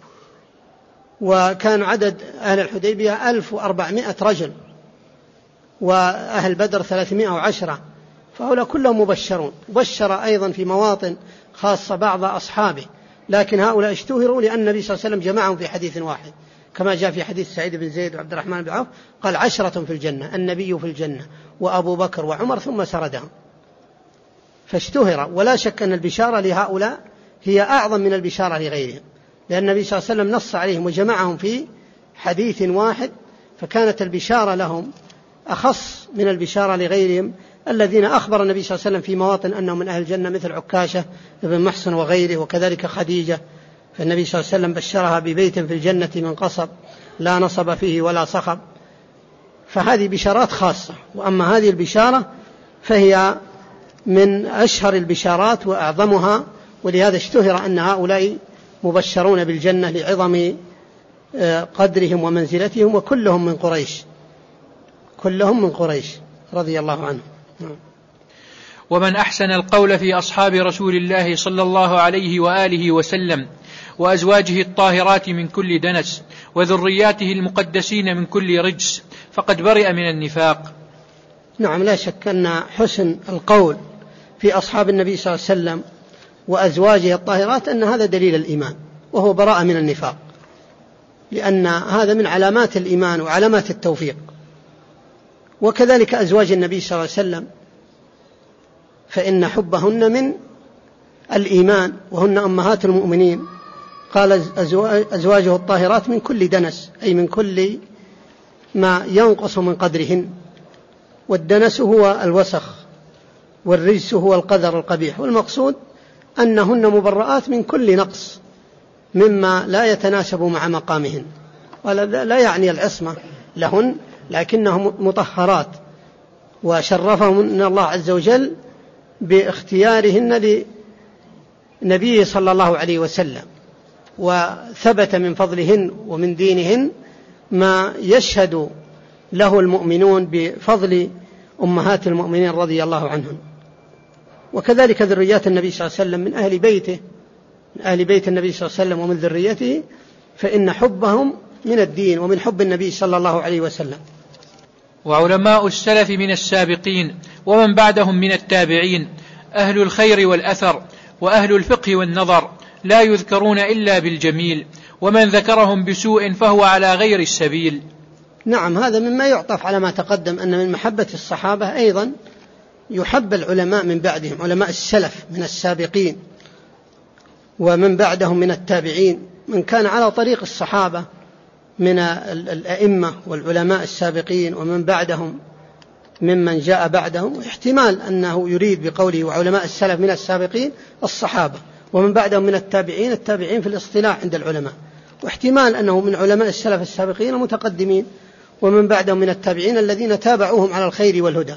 وكان عدد أهل الحديبية ألف وأربعمائة رجل، وأهل بدر ثلاثمائة وعشرة، فهؤلاء كلهم مبشرون. بشر أيضا في مواطن خاصة بعض أصحابه، لكن هؤلاء اشتهروا لأن النبي صلى الله عليه وسلم جمعهم في حديث واحد، كما جاء في حديث سعيد بن زيد وعبد الرحمن بن عوف، قال عشرة في الجنة، النبي في الجنة وأبو بكر وعمر، ثم سردهم، فاشتهر. ولا شك أن البشارة لهؤلاء هي أعظم من البشارة لغيرهم، لأن النبي صلى الله عليه وسلم نص عليهم وجمعهم في حديث واحد، فكانت البشارة لهم أخص من البشارة لغيرهم الذين أخبر النبي صلى الله عليه وسلم في مواطن أنهم من أهل الجنة، مثل عكاشة بن محصن وغيره، وكذلك خديجة، فالنبي صلى الله عليه وسلم بشرها ببيت في الجنة من قصب لا نصب فيه ولا صخب، فهذه بشارات خاصة. وأما هذه البشارة فهي من أشهر البشارات وأعظمها، ولهذا اشتهر أن هؤلاء مبشرون بالجنة لعظم قدرهم ومنزلتهم، وكلهم من قريش، كلهم من قريش رضي الله عنهم. ومن أحسن القول في أصحاب رسول الله صلى الله عليه وآله وسلم وأزواجه الطاهرات من كل دنس وذرياته المقدسين من كل رجس فقد برئ من النفاق. نعم، لا شك أن حسن القول في أصحاب النبي صلى الله عليه وسلم وأزواجه الطاهرات أن هذا دليل الإيمان، وهو براءة من النفاق، لأن هذا من علامات الإيمان وعلامات التوفيق. وكذلك أزواج النبي صلى الله عليه وسلم، فإن حبهن من الإيمان، وهن أمهات المؤمنين. قال أزواجه الطاهرات من كل دنس، أي من كل ما ينقص من قدرهن، والدنس هو الوسخ، والرجس هو القذر القبيح، والمقصود أنهن مبرآت من كل نقص مما لا يتناسب مع مقامهن، ولا لا يعني العصمة لهن، لكنهم مطهرات، وشرفهم الله عز وجل باختيارهن لنبيه صلى الله عليه وسلم، وثبت من فضلهن ومن دينهن ما يشهد له المؤمنون بفضل أمهات المؤمنين رضي الله عنهم. وكذلك ذريات النبي صلى الله عليه وسلم من أهل بيته، من أهل بيت النبي صلى الله عليه وسلم ومن ذريته، فإن حبهم من الدين ومن حب النبي صلى الله عليه وسلم. وعلماء السلف من السابقين ومن بعدهم من التابعين أهل الخير والأثر وأهل الفقه والنظر لا يذكرون إلا بالجميل، ومن ذكرهم بسوء فهو على غير السبيل. نعم، هذا مما يعطف على ما تقدم، أن من محبة الصحابة أيضا يحب العلماء من بعدهم، علماء السلف من السابقين ومن بعدهم من التابعين، من كان على طريق الصحابة من الأئمة والعلماء السابقين ومن بعدهم ممن جاء بعدهم. احتمال أنه يريد بقوله وعلماء السلف من السابقين الصحابة، ومن بعدهم من التابعين التابعين في الاصطلاح عند العلماء، واحتمال أنه من علماء السلف السابقين المتقدمين، ومن بعدهم من التابعين الذين تابعوهم على الخير والهدى.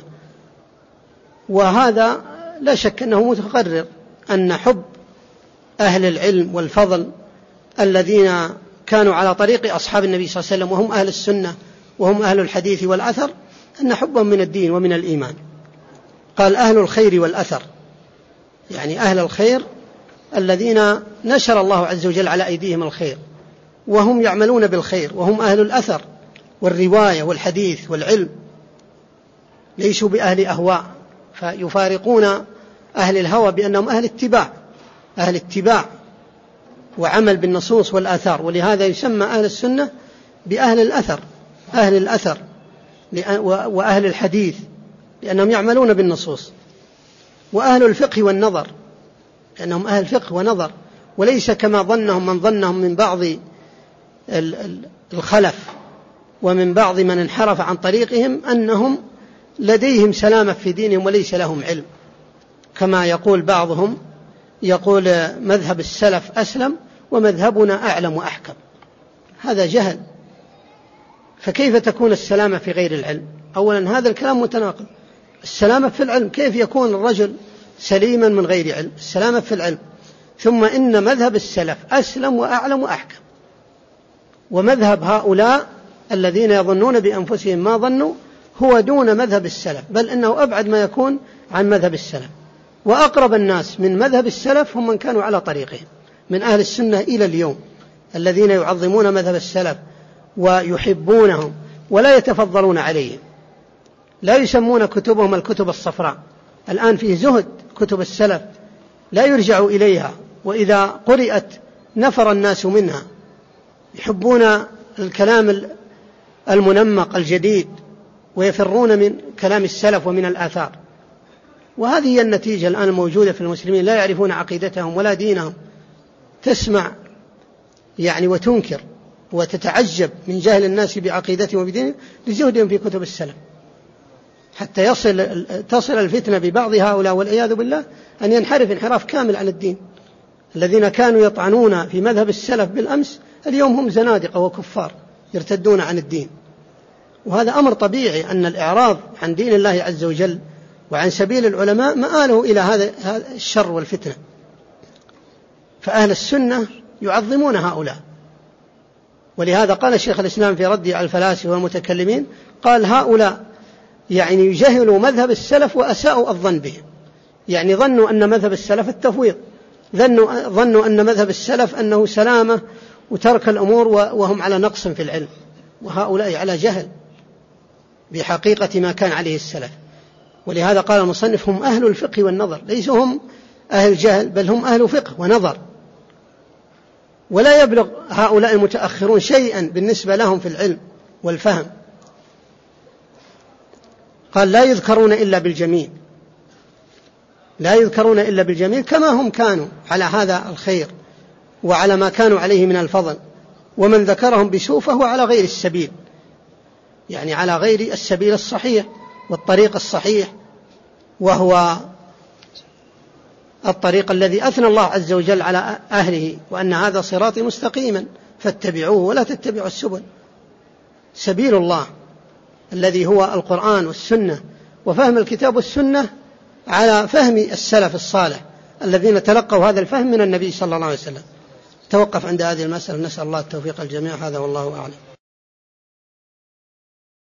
وهذا لا شك أنه متقرر أن حب أهل العلم والفضل الذين كانوا على طريق أصحاب النبي صلى الله عليه وسلم وهم أهل السنة وهم أهل الحديث والأثر، أن حبهم من الدين ومن الإيمان. قال أهل الخير والأثر، يعني أهل الخير الذين نشر الله عز وجل على أيديهم الخير وهم يعملون بالخير، وهم أهل الأثر والرواية والحديث والعلم، ليسوا بأهل أهواء فيفارقون أهل الهوى بأنهم أهل اتباع، أهل اتباع وعمل بالنصوص والآثار. ولهذا يسمى أهل السنة بأهل الأثر، أهل الأثر وأهل الحديث، لأنهم يعملون بالنصوص. وأهل الفقه والنظر، لأنهم أهل فقه ونظر، وليس كما ظنهم من ظنهم من بعض الخلف ومن بعض من انحرف عن طريقهم أنهم لديهم سلامة في دينهم وليس لهم علم، كما يقول بعضهم، يقول مذهب السلف أسلم ومذهبنا أعلم وأحكم. هذا جهل، فكيف تكون السلامة في غير العلم؟ أولا هذا الكلام متناقض، السلامة في العلم، كيف يكون الرجل سليما من غير علم؟ السلامة في العلم. ثم إن مذهب السلف أسلم وأعلم وأحكم، ومذهب هؤلاء الذين يظنون بأنفسهم ما ظنوا هو دون مذهب السلف، بل إنه أبعد ما يكون عن مذهب السلف. وأقرب الناس من مذهب السلف هم من كانوا على طريقهم من أهل السنة إلى اليوم، الذين يعظمون مذهب السلف ويحبونهم ولا يتفضلون عليهم، لا يسمون كتبهم الكتب الصفراء. الآن فيه زهد كتب السلف لا يرجع إليها، وإذا قرأت نفر الناس منها، يحبون الكلام المنمق الجديد ويفرون من كلام السلف ومن الآثار. وهذه هي النتيجة الآن الموجودة في المسلمين، لا يعرفون عقيدتهم ولا دينهم. تسمع يعني وتنكر وتتعجب من جهل الناس بعقيدتهم وبدينهم لزهدهم في كتب السلف، حتى يصل تصل الفتنة ببعض هؤلاء والعياذ بالله أن ينحرف انحراف كامل عن الدين. الذين كانوا يطعنون في مذهب السلف بالأمس اليوم هم زنادقة وكفار يرتدون عن الدين. وهذا أمر طبيعي أن الإعراض عن دين الله عز وجل وعن سبيل العلماء مآله إلى هذا الشر والفتنة. فأهل السنة يعظمون هؤلاء. ولهذا قال الشيخ الإسلام في رده على الفلاسفة والمتكلمين، قال هؤلاء يعني يجهلوا مذهب السلف وأساءوا الظن بهم، يعني ظنوا أن مذهب السلف التفويض، ظنوا, ظنوا أن مذهب السلف أنه سلامة وترك الأمور وهم على نقص في العلم، وهؤلاء على جهل بحقيقة ما كان عليه السلف. ولهذا قال المصنف هم أهل الفقه والنظر، ليسوا هم أهل جهل بل هم أهل فقه ونظر، ولا يبلغ هؤلاء المتأخرون شيئا بالنسبة لهم في العلم والفهم. قال لا يذكرون إلا بالجميل، لا يذكرون إلا بالجميل كما هم كانوا على هذا الخير وعلى ما كانوا عليه من الفضل، ومن ذكرهم بسوء فهو على غير السبيل، يعني على غير السبيل الصحيح والطريق الصحيح، وهو الطريق الذي أثنى الله عز وجل على أهله، وأن هذا صراطي مستقيما فاتبعوه ولا تتبعوا السبل. سبيل الله الذي هو القرآن والسنة وفهم الكتاب والسنة على فهم السلف الصالح الذين تلقوا هذا الفهم من النبي صلى الله عليه وسلم. توقف عند هذه المسألة، نسأل الله التوفيق الجميع، هذا والله أعلم.